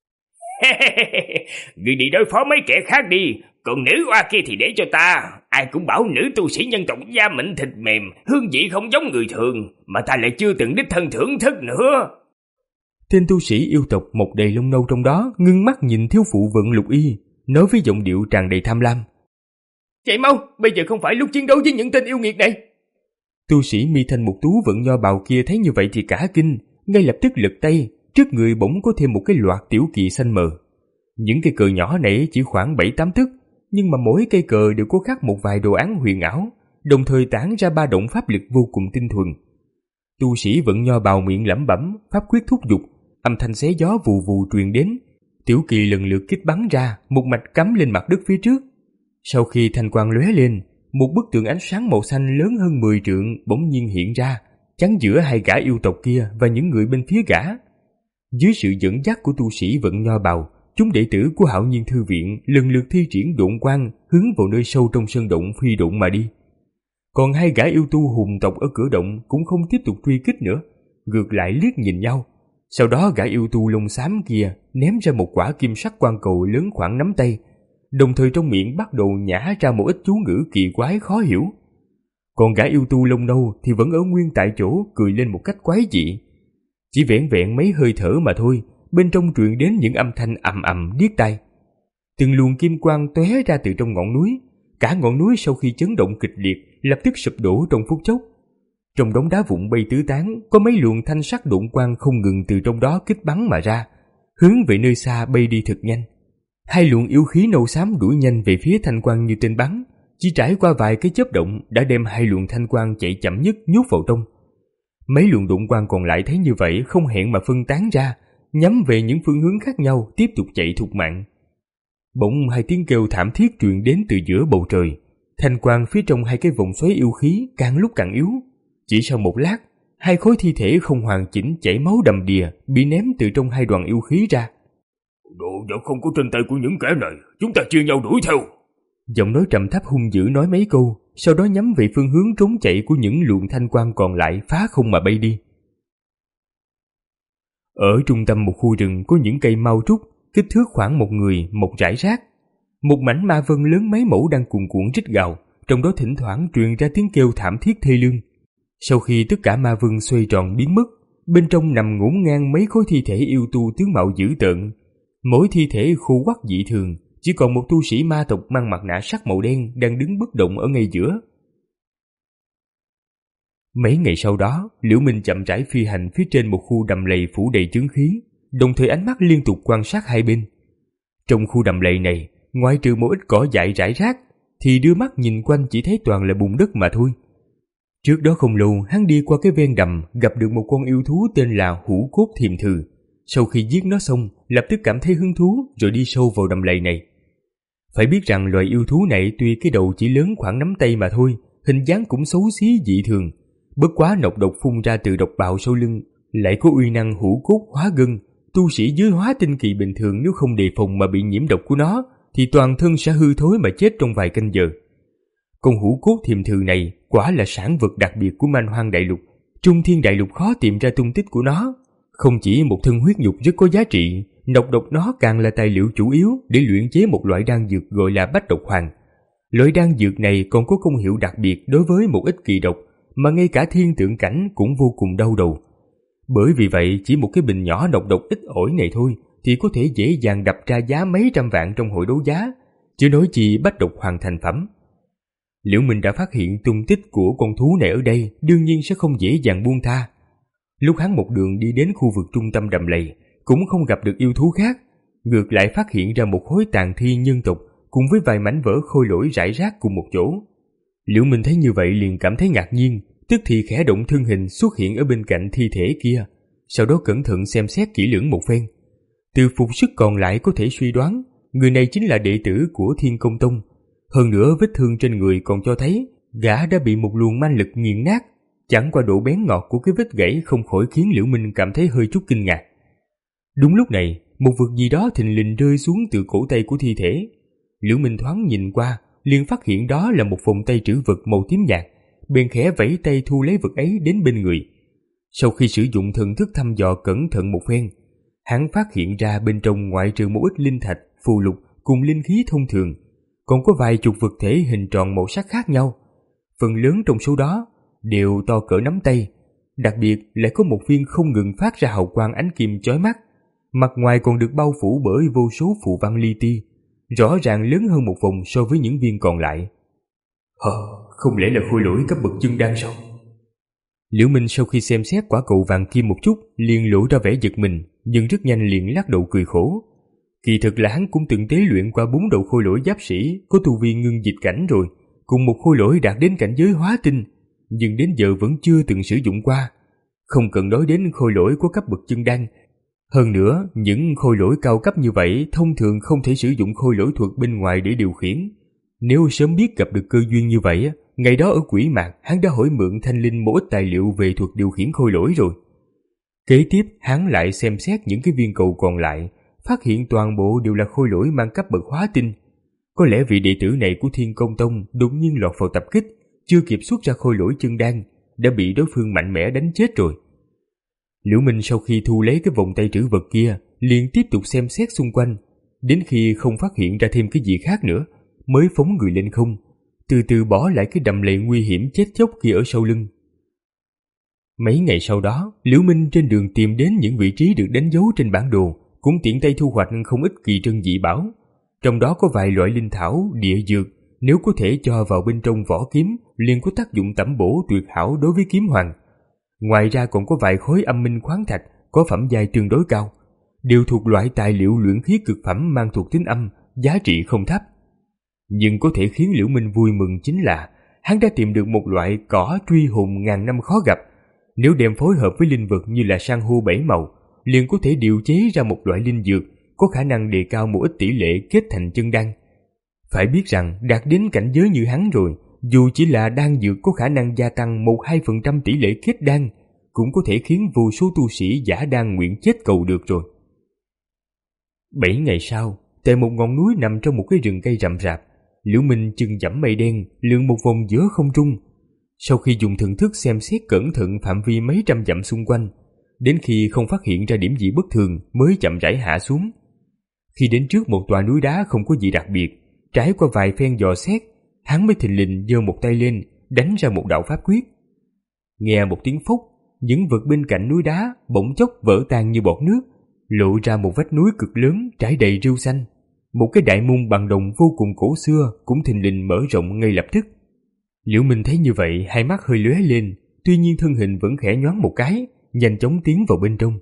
Người đi đối phó mấy kẻ khác đi, còn nữ oa kia thì để cho ta. Ai cũng bảo nữ tu sĩ nhân tộc da mịn thịt mềm, hương vị không giống người thường, mà ta lại chưa từng đích thân thưởng thức nữa. Tên tu sĩ yêu tộc một đầy lông nâu trong đó ngưng mắt nhìn thiếu phụ Vận Lục Y, nói với giọng điệu tràn đầy tham lam. Chạy mau, bây giờ không phải lúc chiến đấu với những tên yêu nghiệt này. Tu sĩ mi thanh mục tú Vận Nho bào kia thấy như vậy thì cả kinh, ngay lập tức lật tay, trước người bỗng có thêm một cái loạt tiểu kỳ xanh mờ. Những cây cờ nhỏ này chỉ khoảng bảy tám tấc, nhưng mà mỗi cây cờ đều có khắc một vài đồ án huyền ảo, đồng thời tản ra ba động pháp lực vô cùng tinh thuần. Tu sĩ Vận Nho bào miệng lẩm bẩm, pháp quyết thúc giục, âm thanh xé gió vù vù truyền đến. Tiểu kỳ lần lượt kích bắn ra, một mạch cắm lên mặt đất phía trước. Sau khi thanh quang lóe lên, một bức tượng ánh sáng màu xanh lớn hơn mười trượng bỗng nhiên hiện ra, chắn giữa hai gã yêu tộc kia và những người bên phía gã. Dưới sự dẫn dắt của tu sĩ Vận Nho bào, chúng đệ tử của Hạo Nhiên Thư Viện lần lượt thi triển độn quang hướng vào nơi sâu trong sơn động phi độn mà đi. Còn hai gã yêu tu hùng tộc ở cửa động cũng không tiếp tục truy kích nữa, ngược lại liếc nhìn nhau. Sau đó gã yêu tu lông xám kia ném ra một quả kim sắc quang cầu lớn khoảng nắm tay, đồng thời trong miệng bắt đầu nhả ra một ít chú ngữ kỳ quái khó hiểu. Còn gã yêu tu lông nâu thì vẫn ở nguyên tại chỗ cười lên một cách quái dị. Chỉ vẻn vẹn mấy hơi thở mà thôi, bên trong truyền đến những âm thanh ầm ầm điếc tai. Từng luồng kim quang tóe ra từ trong ngọn núi, cả ngọn núi sau khi chấn động kịch liệt lập tức sụp đổ trong phút chốc. Trong đống đá vụn bay tứ tán, có mấy luồng thanh sắc độn quang không ngừng từ trong đó kích bắn mà ra, hướng về nơi xa bay đi thật nhanh. Hai luồng yêu khí nâu xám đuổi nhanh về phía thanh quang như tên bắn, chỉ trải qua vài cái chớp động đã đem hai luồng thanh quang chạy chậm nhất nhốt vào trong. Mấy luồng độn quang còn lại thấy như vậy không hẹn mà phân tán ra, nhắm về những phương hướng khác nhau tiếp tục chạy thục mạng. Bỗng hai tiếng kêu thảm thiết truyền đến từ giữa bầu trời. Thanh quang phía trong hai cái vòng xoáy yêu khí càng lúc càng yếu. Chỉ sau một lát, hai khối thi thể không hoàn chỉnh chảy máu đầm đìa bị ném từ trong hai đoàn yêu khí ra. Đồ vật không có trên tay của những kẻ này, chúng ta chia nhau đuổi theo. Giọng nói trầm thấp hung dữ nói mấy câu, sau đó nhắm về phương hướng trốn chạy của những luồng thanh quang còn lại phá không mà bay đi. Ở trung tâm một khu rừng có những cây mau trúc, kích thước khoảng một người, một rải rác. Một mảnh ma vân lớn mấy mẫu đang cuồn cuộn rít gào, trong đó thỉnh thoảng truyền ra tiếng kêu thảm thiết thê lương. Sau khi tất cả ma vân xoay tròn biến mất, bên trong nằm ngổn ngang mấy khối thi thể yêu tu tướng mạo dữ tợn. Mỗi thi thể khô quắt dị thường, chỉ còn một tu sĩ ma tộc mang mặt nạ sắt màu đen đang đứng bất động ở ngay giữa, Mấy ngày sau đó, Liễu Minh chậm rãi phi hành phía trên một khu đầm lầy phủ đầy chướng khí, đồng thời ánh mắt liên tục quan sát hai bên. Trong khu đầm lầy này, ngoại trừ một ít cỏ dại rải rác, thì đưa mắt nhìn quanh chỉ thấy toàn là bùn đất mà thôi. Trước đó không lâu, hắn đi qua cái ven đầm, gặp được một con yêu thú tên là Hủ Cốt Thiềm Thừ. Sau khi giết nó xong, lập tức cảm thấy hứng thú rồi đi sâu vào đầm lầy này. Phải biết rằng loài yêu thú này tuy cái đầu chỉ lớn khoảng nắm tay mà thôi, hình dáng cũng xấu xí dị thường. Bất quá nọc độc phun ra từ độc bào sau lưng lại có uy năng hủ cốt hóa gân. Tu sĩ dưới hóa tinh kỳ bình thường nếu không đề phòng mà bị nhiễm độc của nó thì toàn thân sẽ hư thối mà chết trong vài canh giờ. Con Hủ Cốt Thiềm Thừ này quả là sản vật đặc biệt của Man Hoang Đại Lục. Trung Thiên Đại Lục khó tìm ra tung tích của nó. Không chỉ một thân huyết nhục rất có giá trị, nọc độc nó càng là tài liệu chủ yếu để luyện chế một loại đan dược gọi là Bách Độc Hoàng. Loại đan dược này còn có công hiệu đặc biệt đối với một ít kỳ độc mà ngay cả thiên tượng cảnh cũng vô cùng đau đầu. Bởi vì vậy, chỉ một cái bình nhỏ độc độc ít ỏi này thôi thì có thể dễ dàng đập ra giá mấy trăm vạn trong hội đấu giá, chứ nói chi Bách Độc Hoàng thành phẩm. Liễu Minh đã phát hiện tung tích của con thú này ở đây, đương nhiên sẽ không dễ dàng buông tha. Lúc hắn một đường đi đến khu vực trung tâm đầm lầy, cũng không gặp được yêu thú khác, ngược lại phát hiện ra một khối tàn thi nhân tộc cùng với vài mảnh vỡ khôi lỗi rải rác cùng một chỗ. Liễu Minh thấy như vậy liền cảm thấy ngạc nhiên, tức thì khẽ động thân hình xuất hiện ở bên cạnh thi thể kia, sau đó cẩn thận xem xét kỹ lưỡng một phen. Từ phục sức còn lại có thể suy đoán, người này chính là đệ tử của Thiên Công Tông. Hơn nữa vết thương trên người còn cho thấy gã đã bị một luồng manh lực nghiền nát, chẳng qua độ bén ngọt của cái vết gãy không khỏi khiến Liễu Minh cảm thấy hơi chút kinh ngạc. Đúng lúc này, một vật gì đó thình lình rơi xuống từ cổ tay của thi thể. Liễu Minh thoáng nhìn qua, liền phát hiện đó là một vòng tay trữ vật màu tím nhạt, bèn khẽ vẫy tay thu lấy vật ấy đến bên người. Sau khi sử dụng thần thức thăm dò cẩn thận một phen, hắn phát hiện ra bên trong ngoại trừ một ít linh thạch, phù lục cùng linh khí thông thường, còn có vài chục vật thể hình tròn màu sắc khác nhau. Phần lớn trong số đó đều to cỡ nắm tay, đặc biệt lại có một viên không ngừng phát ra hào quang ánh kim chói mắt, mặt ngoài còn được bao phủ bởi vô số phù văn li ti, rõ ràng lớn hơn một vòng so với những viên còn lại. Hờ, không lẽ là khôi lỗi cấp bậc chân đan sao? Liễu Minh sau khi xem xét quả cầu vàng kim một chút, liền lộ ra vẻ giật mình, nhưng rất nhanh liền lắc đầu cười khổ. Kỳ thực là hắn cũng từng tế luyện qua bốn đầu khôi lỗi giáp sĩ có tu vi ngưng dịch cảnh rồi, cùng một khôi lỗi đạt đến cảnh giới hóa tinh, nhưng đến giờ vẫn chưa từng sử dụng qua. Không cần nói đến khôi lỗi có cấp bậc chân đan. Hơn nữa, những khôi lỗi cao cấp như vậy thông thường không thể sử dụng khôi lỗi thuật bên ngoài để điều khiển. Nếu sớm biết gặp được cơ duyên như vậy, ngày đó ở Quỷ Mạc hắn đã hỏi mượn Thanh Linh một ít tài liệu về thuật điều khiển khôi lỗi rồi. Kế tiếp hắn lại xem xét những cái viên cầu còn lại, phát hiện toàn bộ đều là khôi lỗi mang cấp bậc hóa tinh. Có lẽ vị đệ tử này của Thiên Công Tông đột nhiên lọt vào tập kích, chưa kịp xuất ra khôi lỗi chân đan, đã bị đối phương mạnh mẽ đánh chết rồi. Liễu Minh sau khi thu lấy cái vòng tay trữ vật kia, liền tiếp tục xem xét xung quanh, đến khi không phát hiện ra thêm cái gì khác nữa, mới phóng người lên không, từ từ bỏ lại cái đầm lầy nguy hiểm chết chóc kia ở sau lưng. Mấy ngày sau đó, Liễu Minh trên đường tìm đến những vị trí được đánh dấu trên bản đồ, cũng tiện tay thu hoạch không ít kỳ trân dị bảo. Trong đó có vài loại linh thảo, địa dược, nếu có thể cho vào bên trong vỏ kiếm, liền có tác dụng tẩm bổ tuyệt hảo đối với kiếm hoàng. Ngoài ra còn có vài khối âm minh khoáng thạch có phẩm giai tương đối cao, đều thuộc loại tài liệu luyện khí cực phẩm mang thuộc tính âm, giá trị không thấp. Nhưng có thể khiến Liễu Minh vui mừng chính là hắn đã tìm được một loại cỏ truy hồn ngàn năm khó gặp. Nếu đem phối hợp với linh vật như là san hô bảy màu, liền có thể điều chế ra một loại linh dược có khả năng đề cao một ít tỷ lệ kết thành chân đan. Phải biết rằng đạt đến cảnh giới như hắn rồi, dù chỉ là đan dược có khả năng gia tăng một đến hai phần trăm tỷ lệ kết đan, cũng có thể khiến vô số tu sĩ giả đan nguyện chết cầu được rồi. Bảy ngày sau, tại một ngọn núi nằm trong một cái rừng cây rậm rạp, Liễu Minh chân dẫm mây đen lượn một vòng giữa không trung. Sau khi dùng thần thức xem xét cẩn thận phạm vi mấy trăm dặm xung quanh, đến khi không phát hiện ra điểm gì bất thường mới chậm rãi hạ xuống. Khi đến trước một tòa núi đá không có gì đặc biệt, trải qua vài phen dò xét, hắn mới thình lình giơ một tay lên, đánh ra một đạo pháp quyết. Nghe một tiếng phốc, những vật bên cạnh núi đá bỗng chốc vỡ tan như bọt nước, lộ ra một vách núi cực lớn trải đầy rêu xanh. Một cái đại môn bằng đồng vô cùng cổ xưa cũng thình lình mở rộng ngay lập tức. Liễu Minh thấy như vậy, hai mắt hơi lóe lên, tuy nhiên thân hình vẫn khẽ nhoáng một cái, nhanh chóng tiến vào bên trong.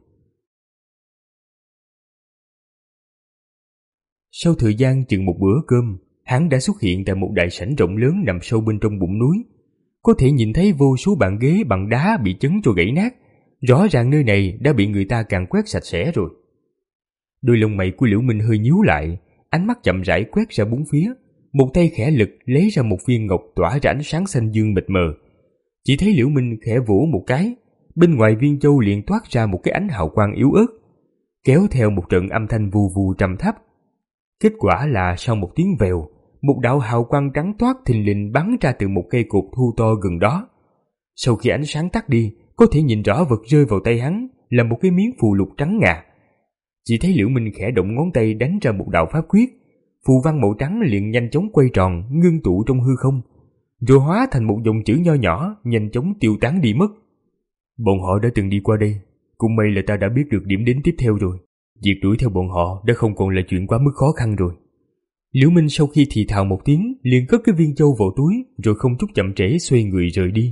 Sau thời gian chừng một bữa cơm, hắn đã xuất hiện tại một đại sảnh rộng lớn nằm sâu bên trong bụng núi. Có thể nhìn thấy vô số bàn ghế bằng đá bị chấn cho gãy nát, rõ ràng nơi này đã bị người ta càn quét sạch sẽ rồi. Đôi lông mày của Liễu Minh hơi nhíu lại, ánh mắt chậm rãi quét ra bốn phía, một tay khẽ lực lấy ra một viên ngọc tỏa ra ánh sáng xanh dương mịt mờ. Chỉ thấy Liễu Minh khẽ vỗ một cái, bên ngoài viên châu liền toát ra một cái ánh hào quang yếu ớt, kéo theo một trận âm thanh vù vù trầm thấp. Kết quả là sau một tiếng vèo, một đạo hào quang trắng toát thình lình bắn ra từ một cây cột thu to gần đó. Sau khi ánh sáng tắt đi, có thể nhìn rõ vật rơi vào tay hắn là một cái miếng phù lục trắng ngà. Chỉ thấy Liễu Minh khẽ động ngón tay đánh ra một đạo pháp quyết, phù văn màu trắng liền nhanh chóng quay tròn, ngưng tụ trong hư không, rồi hóa thành một dòng chữ nho nhỏ, nhanh chóng tiêu tán đi mất. Bọn họ đã từng đi qua đây, cũng may là ta đã biết được điểm đến tiếp theo rồi. Việc đuổi theo bọn họ đã không còn là chuyện quá mức khó khăn rồi. Liễu Minh sau khi thì thào một tiếng, liền cất cái viên châu vào túi, rồi không chút chậm trễ xoay người rời đi.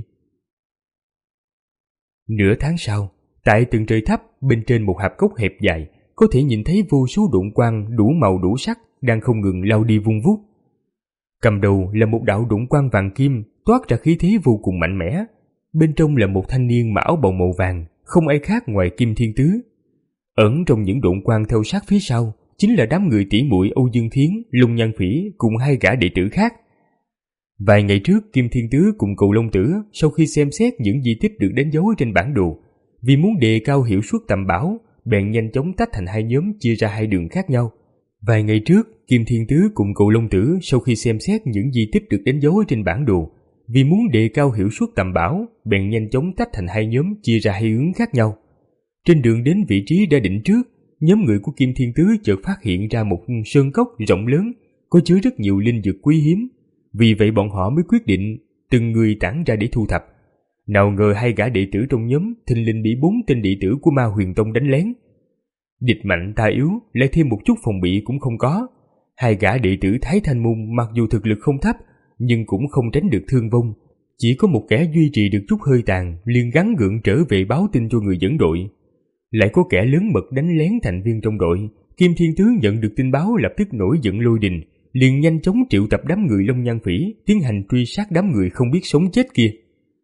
Nửa tháng sau, tại tầng trời thấp bên trên một hạp cốc hẹp dài, có thể nhìn thấy vô số độn quang đủ màu đủ sắc đang không ngừng lao đi vun vút. Cầm đầu là một đạo độn quang vàng kim toát ra khí thế vô cùng mạnh mẽ. Bên trong là một thanh niên mặc áo bào màu vàng, không ai khác ngoài Kim Thiên Tứ. Ẩn trong những độn quang theo sát phía sau chính là đám người tỷ muội Âu Dương Thiến, Lung Nhan Phỉ cùng hai gã đệ tử khác. Vài ngày trước, Kim Thiên Tứ cùng Cừu Long Tử sau khi xem xét những di tích được đánh dấu trên bản đồ, vì muốn đề cao hiệu suất tầm bảo, bèn nhanh chóng tách thành hai nhóm, chia ra hai đường khác nhau. Vài ngày trước, Kim Thiên Tứ cùng Cừu Long Tử sau khi xem xét những di tích được đánh dấu trên bản đồ, vì muốn đề cao hiệu suất tầm bảo, bèn nhanh chóng tách thành hai nhóm, chia ra hai hướng khác nhau. Trên đường đến vị trí đã định trước, nhóm người của Kim Thiên Tứ chợt phát hiện ra một sơn cốc rộng lớn, có chứa rất nhiều linh dược quý hiếm. Vì vậy bọn họ mới quyết định từng người tản ra để thu thập. Nào ngờ hai gã đệ tử trong nhóm thình lình bị bốn tên đệ tử của Ma Huyền Tông đánh lén. Địch mạnh ta yếu, lại thêm một chút phòng bị cũng không có. Hai gã đệ tử Thái Thanh Môn mặc dù thực lực không thấp, nhưng cũng không tránh được thương vong. Chỉ có một kẻ duy trì được chút hơi tàn, liền gắng gượng trở về báo tin cho người dẫn đội. Lại có kẻ lớn mật đánh lén thành viên trong đội. Kim Thiên Tứ nhận được tin báo lập tức nổi giận lôi đình, liền nhanh chóng triệu tập đám người Long Nhan Phỉ tiến hành truy sát đám người không biết sống chết kia.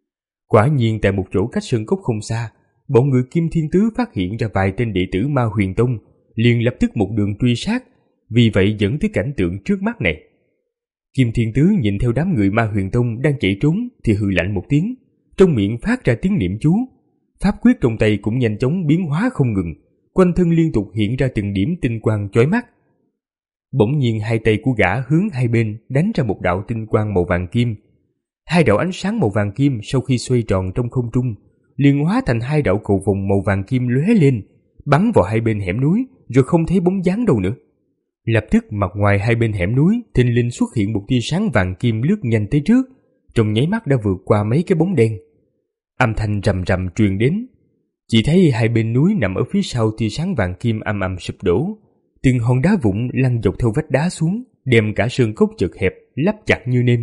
Quả nhiên tại một chỗ cách sơn cốc không xa, bọn người Kim Thiên Tứ phát hiện ra vài tên đệ tử Ma Huyền Tông, liền lập tức một đường truy sát, vì vậy dẫn tới cảnh tượng trước mắt này. Kim Thiên Tứ nhìn theo đám người Ma Huyền Tông đang chạy trốn thì hừ lạnh một tiếng, trong miệng phát ra tiếng niệm chú. Pháp quyết trong tay cũng nhanh chóng biến hóa không ngừng, quanh thân liên tục hiện ra từng điểm tinh quang chói mắt. Bỗng nhiên hai tay của gã hướng hai bên đánh ra một đạo tinh quang màu vàng kim. Hai đạo ánh sáng màu vàng kim sau khi xoay tròn trong không trung, liền hóa thành hai đạo cầu vồng màu vàng kim lóe lên, bắn vào hai bên hẻm núi, rồi không thấy bóng dáng đâu nữa. Lập tức mặt ngoài hai bên hẻm núi thình lình xuất hiện một tia sáng vàng kim lướt nhanh tới trước, trong nháy mắt đã vượt qua mấy cái bóng đen. Âm thanh rầm rầm truyền đến, chỉ thấy hai bên núi nằm ở phía sau tia sáng vàng kim âm ầm sụp đổ, từng hòn đá vụn lăn dọc theo vách đá xuống, đem cả sơn cốc chật hẹp lắp chặt như nêm.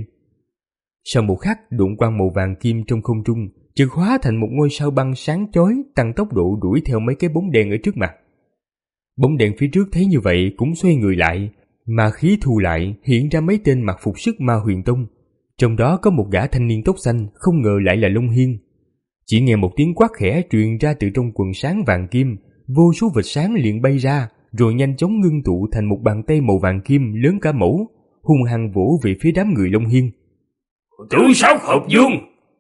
Sau một khắc, độn quang màu vàng kim trong không trung chợt hóa thành một ngôi sao băng sáng chói, tăng tốc độ đuổi theo mấy cái bóng đen ở trước mặt. Bóng đen phía trước thấy như vậy cũng xoay người lại, mà khí thu lại hiện ra mấy tên mặc phục sức Ma Huyền Tông, trong đó có một gã thanh niên tóc xanh, không ngờ lại là Long Hiên. Chỉ nghe một tiếng quát khẽ truyền ra từ trong quần sáng vàng kim, vô số vệt sáng liền bay ra, rồi nhanh chóng ngưng tụ thành một bàn tay màu vàng kim lớn cả mẫu, hung hăng vỗ về phía đám người Long Hiên. Tử Sắc Hợp Dương!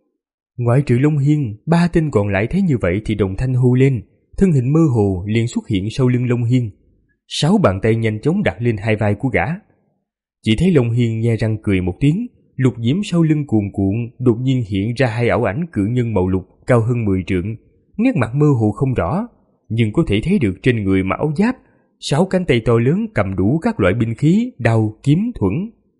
Ngoại trừ Long Hiên, ba tên còn lại thấy như vậy thì đồng thanh hô lên, thân hình mơ hồ liền xuất hiện sau lưng Long Hiên. Sáu bàn tay nhanh chóng đặt lên hai vai của gã. Chỉ thấy Long Hiên nhe răng cười một tiếng, lục diễm sau lưng cuồn cuộn, đột nhiên hiện ra hai ảo ảnh cự nhân màu lục cao hơn mười trượng, nét mặt mơ hồ không rõ, nhưng có thể thấy được trên người mặc áo giáp, sáu cánh tay to lớn cầm đủ các loại binh khí, đao, kiếm, thuẫn.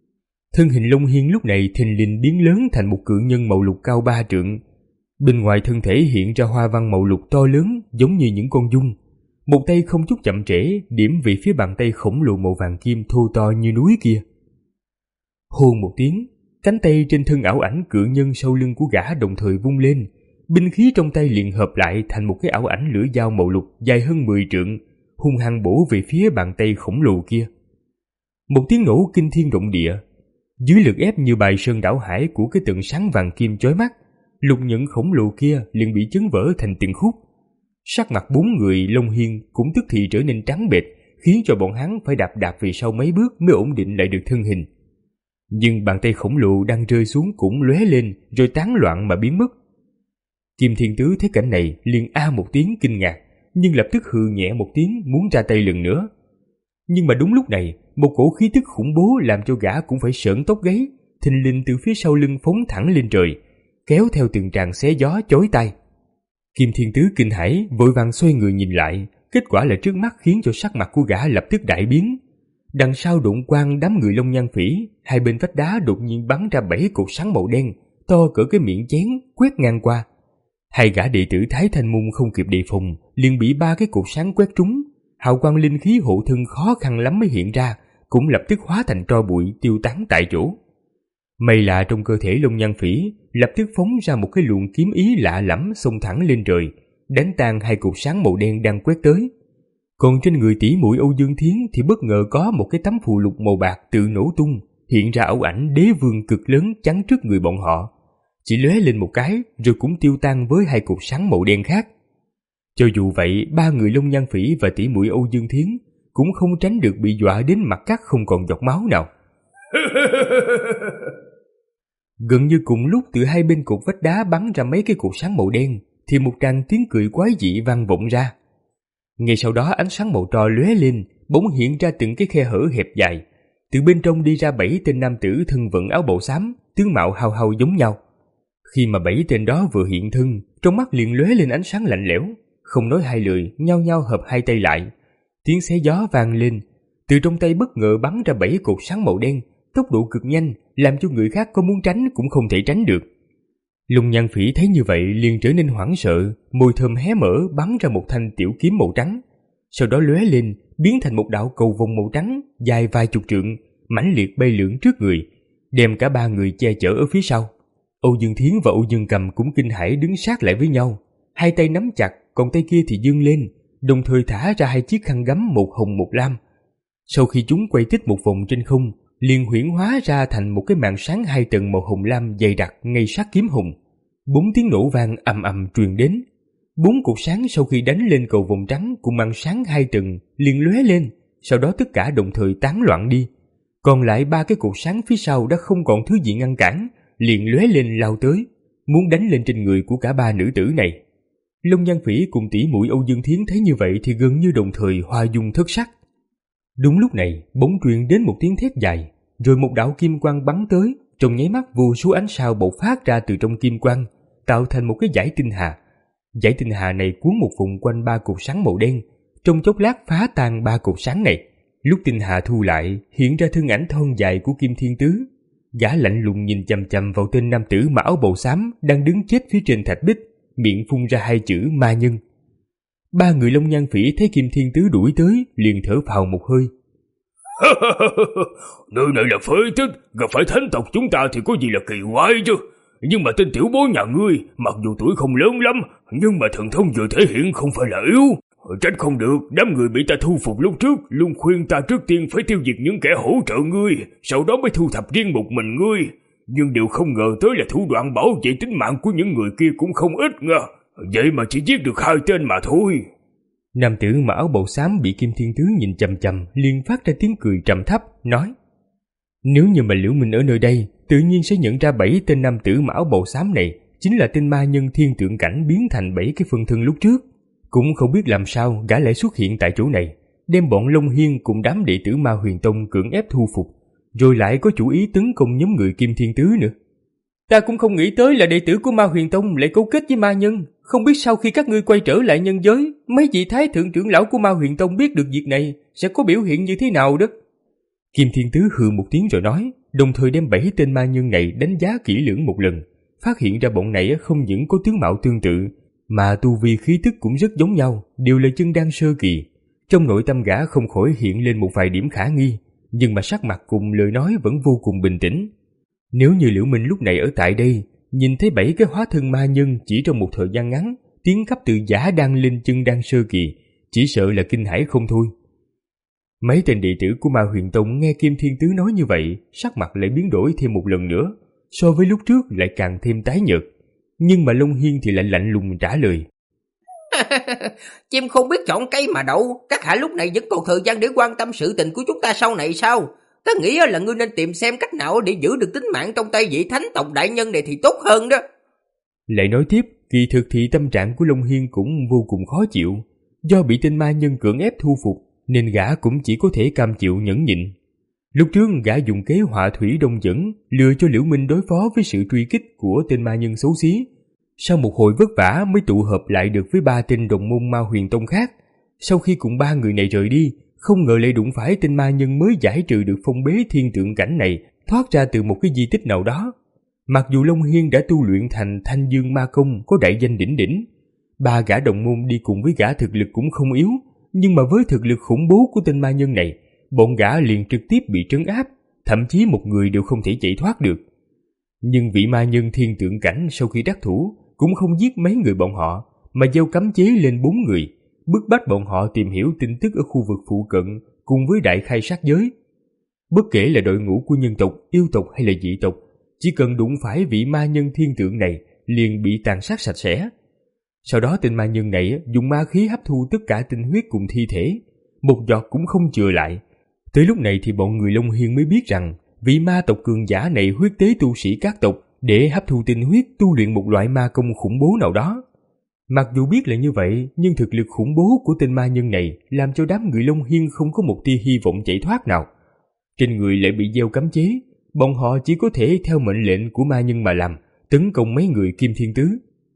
Thân hình Long Hiên lúc này thình lình biến lớn thành một cự nhân màu lục cao ba trượng. Bên ngoài thân thể hiện ra hoa văn màu lục to lớn giống như những con giun. Một tay không chút chậm trễ điểm về phía bàn tay khổng lồ màu vàng kim thô to như núi kia. Hô một tiếng, cánh tay trên thân ảo ảnh cự nhân sau lưng của gã đồng thời vung lên, binh khí trong tay liền hợp lại thành một cái ảo ảnh lưỡi dao màu lục dài hơn mười trượng, hung hăng bổ về phía bàn tay khổng lồ kia. Một tiếng nổ kinh thiên động địa, dưới lực ép như bài sơn đảo hải của cái tượng sáng vàng kim chói mắt, lục nhẫn khổng lồ kia liền bị chấn vỡ thành từng khúc. Sắc mặt bốn người Long Hiên cũng tức thì trở nên trắng bệch, khiến cho bọn hắn phải đạp đạp về sau mấy bước mới ổn định lại được thân hình. Nhưng bàn tay khổng lồ đang rơi xuống cũng lóe lên rồi tán loạn mà biến mất. Kim Thiên Tứ thấy cảnh này liền a một tiếng kinh ngạc, nhưng lập tức hừ nhẹ một tiếng muốn ra tay lần nữa. Nhưng mà đúng lúc này, một cổ khí tức khủng bố làm cho gã cũng phải sởn tóc gáy, thình lình từ phía sau lưng phóng thẳng lên trời, kéo theo từng tràng xé gió chói tai. Kim Thiên Tứ kinh hãi vội vàng xoay người nhìn lại, kết quả là trước mắt khiến cho sắc mặt của gã lập tức đại biến. Đằng sau đụng quang đám người Long Nhan Phỉ, hai bên vách đá đột nhiên bắn ra bảy cột sáng màu đen to cỡ cái miệng chén quét ngang qua. Hai gã đệ tử Thái Thanh Môn không kịp đề phòng, liền bị ba cái cột sáng quét trúng. Hào quang linh khí hộ thân khó khăn lắm mới hiện ra, cũng lập tức hóa thành tro bụi tiêu tán tại chỗ. May là trong cơ thể Long Nhan Phỉ lập tức phóng ra một cái luồng kiếm ý lạ lẫm xông thẳng lên trời, đánh tan hai cột sáng màu đen đang quét tới. Còn trên người tỷ muội Âu Dương Thiến thì bất ngờ có một cái tấm phù lục màu bạc tự nổ tung, hiện ra ảo ảnh đế vương cực lớn chắn trước người bọn họ, chỉ lóe lên một cái rồi cũng tiêu tan với hai cột sáng màu đen khác. Cho dù vậy, ba người Long Nhan Phỉ và tỷ muội Âu Dương Thiến cũng không tránh được bị dọa đến mặt cắt không còn giọt máu nào. Gần như cùng lúc từ hai bên cột vách đá bắn ra mấy cái cột sáng màu đen, thì một tràng tiếng cười quái dị vang vọng ra. Ngay sau đó ánh sáng màu tro lóe lên, bỗng hiện ra từng cái khe hở hẹp dài. Từ bên trong đi ra bảy tên nam tử thân vận áo bào xám, tướng mạo hao hao giống nhau. Khi mà bảy tên đó vừa hiện thân, trong mắt liền lóe lên ánh sáng lạnh lẽo, không nói hai lời, nhao nhao hợp hai tay lại. Tiếng xé gió vang lên, từ trong tay bất ngờ bắn ra bảy cột sáng màu đen, tốc độ cực nhanh, làm cho người khác có muốn tránh cũng không thể tránh được. Long Nhan Phỉ thấy như vậy liền trở nên hoảng sợ, môi thơm hé mở bắn ra một thanh tiểu kiếm màu trắng, sau đó lóe lên biến thành một đạo cầu vồng màu trắng dài vài chục trượng, mãnh liệt bay lượn trước người, đem cả ba người che chở ở phía sau. Âu Dương Thiến và Âu Dương Cầm cũng kinh hãi đứng sát lại với nhau, hai tay nắm chặt, còn tay kia thì giương lên, đồng thời thả ra hai chiếc khăn gấm một hồng một lam. Sau khi chúng quay tích một vòng trên không, liền huyễn hóa ra thành một cái màn sáng hai tầng màu hồng lam dày đặc ngay sát kiếm hùng. Bốn tiếng nổ vang ầm ầm truyền đến. Bốn cột sáng sau khi đánh lên cầu vòng trắng cùng màn sáng hai tầng liền lóe lên, sau đó tất cả đồng thời tán loạn đi. Còn lại ba cái cột sáng phía sau đã không còn thứ gì ngăn cản, liền lóe lên lao tới, muốn đánh lên trên người của cả ba nữ tử này. Long Nhan Phỉ cùng tỷ muội Âu Dương Thiến thấy như vậy thì gần như đồng thời hoa dung thất sắc. Đúng lúc này, bỗng truyền đến một tiếng thét dài, rồi một đạo kim quang bắn tới, trong nháy mắt vô số ánh sao bộc phát ra từ trong kim quang, tạo thành một cái dải tinh hà. Dải tinh hà này cuốn một vùng quanh ba cột sáng màu đen, trong chốc lát phá tan ba cột sáng này. Lúc tinh hà thu lại, hiện ra thân ảnh thon dài của Kim Thiên Tứ. Gã lạnh lùng nhìn chằm chằm vào tên nam tử mặc áo bào xám đang đứng chết phía trên thạch bích, miệng phun ra hai chữ ma nhân. Ba người Long Nhan Phỉ thấy Kim Thiên Tứ đuổi tới, liền thở phào một hơi. Nơi này là phế tích, gặp phải thánh tộc chúng ta thì có gì là kỳ quái chứ. Nhưng mà tên tiểu bối nhà ngươi, mặc dù tuổi không lớn lắm, nhưng mà thần thông vừa thể hiện không phải là yếu. Trách không được, đám người bị ta thu phục lúc trước luôn khuyên ta trước tiên phải tiêu diệt những kẻ hỗ trợ ngươi, sau đó mới thu thập riêng một mình ngươi. Nhưng điều không ngờ tới là thủ đoạn bảo vệ tính mạng của những người kia cũng không ít nha. Vậy mà chỉ giết được hai tên mà thôi. Nam tử mặc áo bào xám bị Kim Thiên Tứ nhìn chằm chằm, liền phát ra tiếng cười trầm thấp, nói: Nếu như mà Liễu Minh ở nơi đây, tự nhiên sẽ nhận ra bảy tên nam tử mặc áo bào xám này chính là tên ma nhân thiên tượng cảnh biến thành bảy cái phân thân lúc trước. Cũng không biết làm sao gã lại xuất hiện tại chỗ này, đem bọn Long Hiên cùng đám đệ tử Ma Huyền Tông cưỡng ép thu phục, rồi lại có chủ ý tấn công nhóm người Kim Thiên Tứ nữa. Ta cũng không nghĩ tới là đệ tử của Ma Huyền Tông lại cấu kết với ma nhân. Không biết sau khi các ngươi quay trở lại nhân giới, mấy vị thái thượng trưởng lão của Ma Huyền Tông biết được việc này sẽ có biểu hiện như thế nào đó. Kim Thiên Tứ hừ một tiếng rồi nói, đồng thời đem bảy tên ma nhân này đánh giá kỹ lưỡng một lần, phát hiện ra bọn này không những có tướng mạo tương tự, mà tu vi khí tức cũng rất giống nhau, đều là chân đan sơ kỳ. Trong nội tâm gã không khỏi hiện lên một vài điểm khả nghi, nhưng mà sắc mặt cùng lời nói vẫn vô cùng bình tĩnh. Nếu như Liễu Minh lúc này ở tại đây, nhìn thấy bảy cái hóa thân ma nhân chỉ trong một thời gian ngắn, tiến cấp từ giả đan lên chân đan sơ kỳ, chỉ sợ là kinh hãi không thôi. Mấy tên đệ tử của Ma Huyền Tông nghe Kim Thiên Tứ nói như vậy, sắc mặt lại biến đổi thêm một lần nữa, so với lúc trước lại càng thêm tái nhợt. Nhưng mà Long Hiên thì lại lạnh lùng trả lời. Chim không biết chọn cây mà đậu, các hạ lúc này vẫn còn thời gian để quan tâm sự tình của chúng ta sau này sao? Ta nghĩ là ngươi nên tìm xem cách nào để giữ được tính mạng trong tay vị thánh tộc đại nhân này thì tốt hơn đó. Lại nói tiếp, kỳ thực thì tâm trạng của Long Hiên cũng vô cùng khó chịu. Do bị tên ma nhân cưỡng ép thu phục, nên gã cũng chỉ có thể cam chịu nhẫn nhịn. Lúc trước gã dùng kế họa thủy đông dẫn, lừa cho Liễu Minh đối phó với sự truy kích của tên ma nhân xấu xí. Sau một hồi vất vả mới tụ hợp lại được với ba tên đồng môn Ma Huyền Tông khác. Sau khi cùng ba người này rời đi, không ngờ lại đụng phải tên ma nhân mới giải trừ được phong bế thiên tượng cảnh này, thoát ra từ một cái di tích nào đó. Mặc dù Long Hiên đã tu luyện thành Thanh Dương Ma Công có đại danh đỉnh đỉnh, ba gã đồng môn đi cùng với gã thực lực cũng không yếu, nhưng mà với thực lực khủng bố của tên ma nhân này, bọn gã liền trực tiếp bị trấn áp, thậm chí một người đều không thể chạy thoát được. Nhưng vị ma nhân thiên tượng cảnh sau khi đắc thủ cũng không giết mấy người bọn họ, mà gieo cấm chế lên bốn người, bức bách bọn họ tìm hiểu tin tức ở khu vực phụ cận cùng với đại khai sát giới. Bất kể là đội ngũ của nhân tộc, yêu tộc hay là dị tộc, chỉ cần đụng phải vị ma nhân thiên tượng này liền bị tàn sát sạch sẽ. Sau đó tên ma nhân này dùng ma khí hấp thu tất cả tinh huyết cùng thi thể, một giọt cũng không chừa lại. Tới lúc này thì bọn người Long Hiên mới biết rằng vị ma tộc cường giả này huyết tế tu sĩ các tộc để hấp thu tinh huyết tu luyện một loại ma công khủng bố nào đó. Mặc dù biết là như vậy, nhưng thực lực khủng bố của tên ma nhân này làm cho đám người Long Hiên không có một tia hy vọng chạy thoát nào. Trên người lại bị gieo cấm chế, bọn họ chỉ có thể theo mệnh lệnh của ma nhân mà làm, tấn công mấy người Kim Thiên Tứ.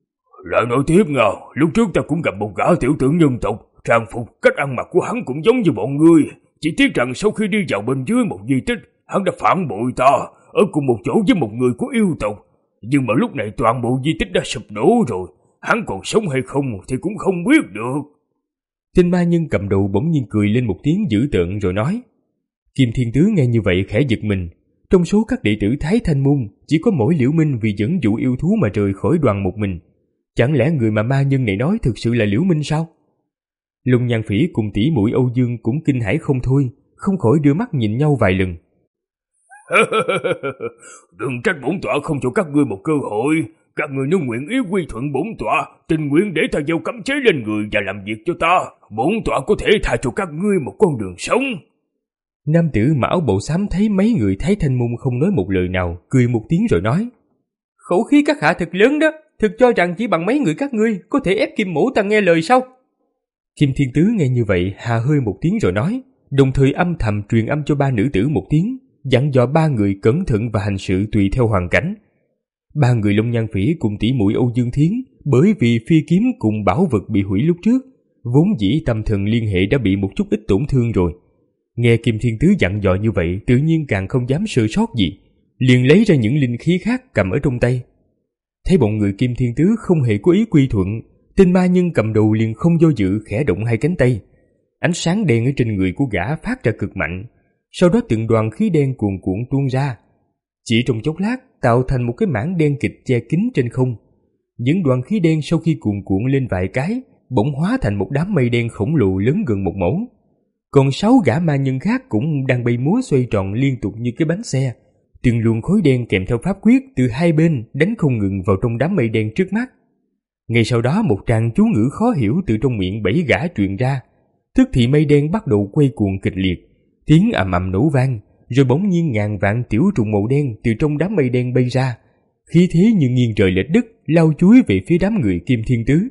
Lại nói tiếp ngào, lúc trước ta cũng gặp một gã tiểu tử nhân tộc, trang phục, cách ăn mặc của hắn cũng giống như bọn ngươi. Chỉ tiếc rằng sau khi đi vào bên dưới một di tích, hắn đã phản bội ta, ở cùng một chỗ với một người của yêu tộc. Nhưng mà lúc này toàn bộ di tích đã sụp đổ rồi, hắn còn sống hay không thì cũng không biết được. Tên ma nhân cầm đầu bỗng nhiên cười lên một tiếng dữ tợn rồi nói. Kim Thiên Tứ nghe như vậy khẽ giật mình. Trong số các đệ tử Thái Thanh Môn, chỉ có mỗi Liễu Minh vì dẫn dụ yêu thú mà rời khỏi đoàn một mình. Chẳng lẽ người mà ma nhân này nói thực sự là Liễu Minh sao? Lục Nhan Phỉ cùng tỷ muội Âu Dương cũng kinh hãi không thôi, không khỏi đưa mắt nhìn nhau vài lần. Đừng trách bổn tọa không cho các ngươi một cơ hội. Các ngươi nếu nguyện ý quy thuận bổn tọa, tình nguyện để ta gieo cấm chế lên người và làm việc cho ta, bổn tọa có thể tha cho các ngươi một con đường sống. Nam tử mặc áo bộ xám thấy mấy người Thái Thanh Môn không nói một lời nào, cười một tiếng rồi nói. Khẩu khí các hạ thật lớn đó, thực cho rằng chỉ bằng mấy người các ngươi có thể ép Kim Mỗ ta nghe lời sao? Kim Thiên Tứ nghe như vậy hà hơi một tiếng rồi nói, đồng thời âm thầm truyền âm cho ba nữ tử một tiếng, dặn dò ba người cẩn thận và hành sự tùy theo hoàn cảnh. Ba người Long Nhan Phỉ cùng tỷ muội Âu Dương Thiến bởi vì phi kiếm cùng bảo vật bị hủy lúc trước, vốn dĩ tâm thần liên hệ đã bị một chút ít tổn thương rồi. Nghe Kim Thiên Tứ dặn dò như vậy, tự nhiên càng không dám sơ sót gì, liền lấy ra những linh khí khác cầm ở trong tay. Thấy bọn người Kim Thiên Tứ không hề có ý quy thuận, tên ma nhân cầm đầu liền không do dự khẽ động hai cánh tay. Ánh sáng đen ở trên người của gã phát ra cực mạnh, sau đó từng đoàn khí đen cuồn cuộn tuôn ra. Chỉ trong chốc lát tạo thành một cái mảng đen kịch che kín trên không. Những đoàn khí đen sau khi cuồn cuộn lên vài cái, bỗng hóa thành một đám mây đen khổng lồ lớn gần một mẫu. Còn sáu gã ma nhân khác cũng đang bay múa xoay tròn liên tục như cái bánh xe. Từng luồng khối đen kèm theo pháp quyết từ hai bên đánh không ngừng vào trong đám mây đen trước mắt. Ngay sau đó một tràng chú ngữ khó hiểu từ trong miệng bảy gã truyền ra. Tức thì mây đen bắt đầu quay cuồng kịch liệt, tiếng ầm ầm nổ vang, rồi bỗng nhiên ngàn vạn tiểu trùng màu đen từ trong đám mây đen bay ra, khí thế như nghiêng trời lệch đất lao chúi về phía đám người Kim Thiên Tứ.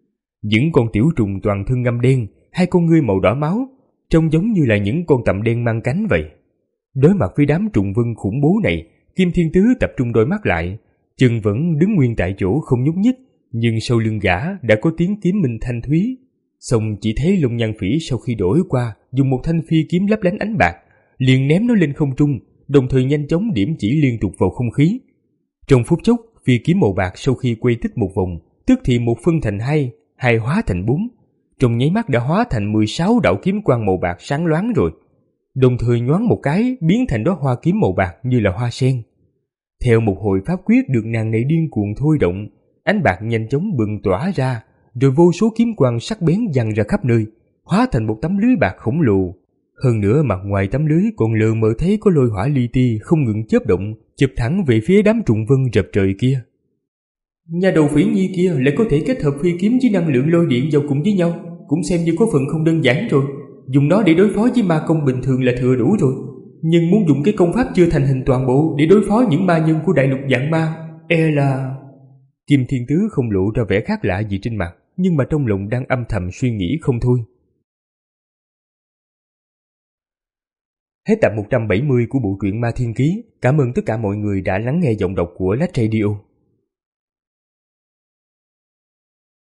Những con tiểu trùng toàn thân ngăm đen, hai con ngươi màu đỏ máu, trông giống như là những con tằm đen mang cánh vậy. Đối mặt với đám trùng vân khủng bố này, Kim Thiên Tứ tập trung đôi mắt lại, chân vẫn đứng nguyên tại chỗ không nhúc nhích, nhưng sau lưng gã đã có tiếng kiếm minh thanh thúy. Xong chỉ thấy Long Nhan Phỉ sau khi đổi qua dùng một thanh phi kiếm lấp lánh ánh bạc, liền ném nó lên không trung, đồng thời nhanh chóng điểm chỉ liên tục vào không khí. Trong phút chốc, phi kiếm màu bạc sau khi quay tích một vòng, tức thì một phân thành hai, hai hóa thành bốn, trong nháy mắt đã hóa thành mười sáu đạo kiếm quang màu bạc sáng loáng rồi, đồng thời nhoáng một cái biến thành đóa hoa kiếm màu bạc như là hoa sen. Theo một hồi pháp quyết được nàng này điên cuồng thôi động, ánh bạc nhanh chóng bừng tỏa ra, rồi vô số kiếm quang sắc bén giăng ra khắp nơi, hóa thành một tấm lưới bạc khổng lồ. Hơn nữa mặt ngoài tấm lưới còn lờ mờ thấy có lôi hỏa li ti không ngừng chớp động, chụp thẳng về phía đám trùng vân rập trời kia. Nhà đầu Phỉ Nhi kia lại có thể kết hợp phi kiếm với năng lượng lôi điện vào cùng với nhau, cũng xem như có phần không đơn giản rồi. Dùng nó để đối phó với ma công bình thường là thừa đủ rồi, nhưng muốn dùng cái công pháp chưa thành hình toàn bộ để đối phó những ma nhân của đại lục vạn ma, e là... Kim Thiên Tứ không lộ ra vẻ khác lạ gì trên mặt, nhưng mà trong lòng đang âm thầm suy nghĩ không thôi. Hết tập một trăm bảy mươi của bộ truyện Ma Thiên Ký. Cảm ơn tất cả mọi người đã lắng nghe giọng đọc của Lách Radio.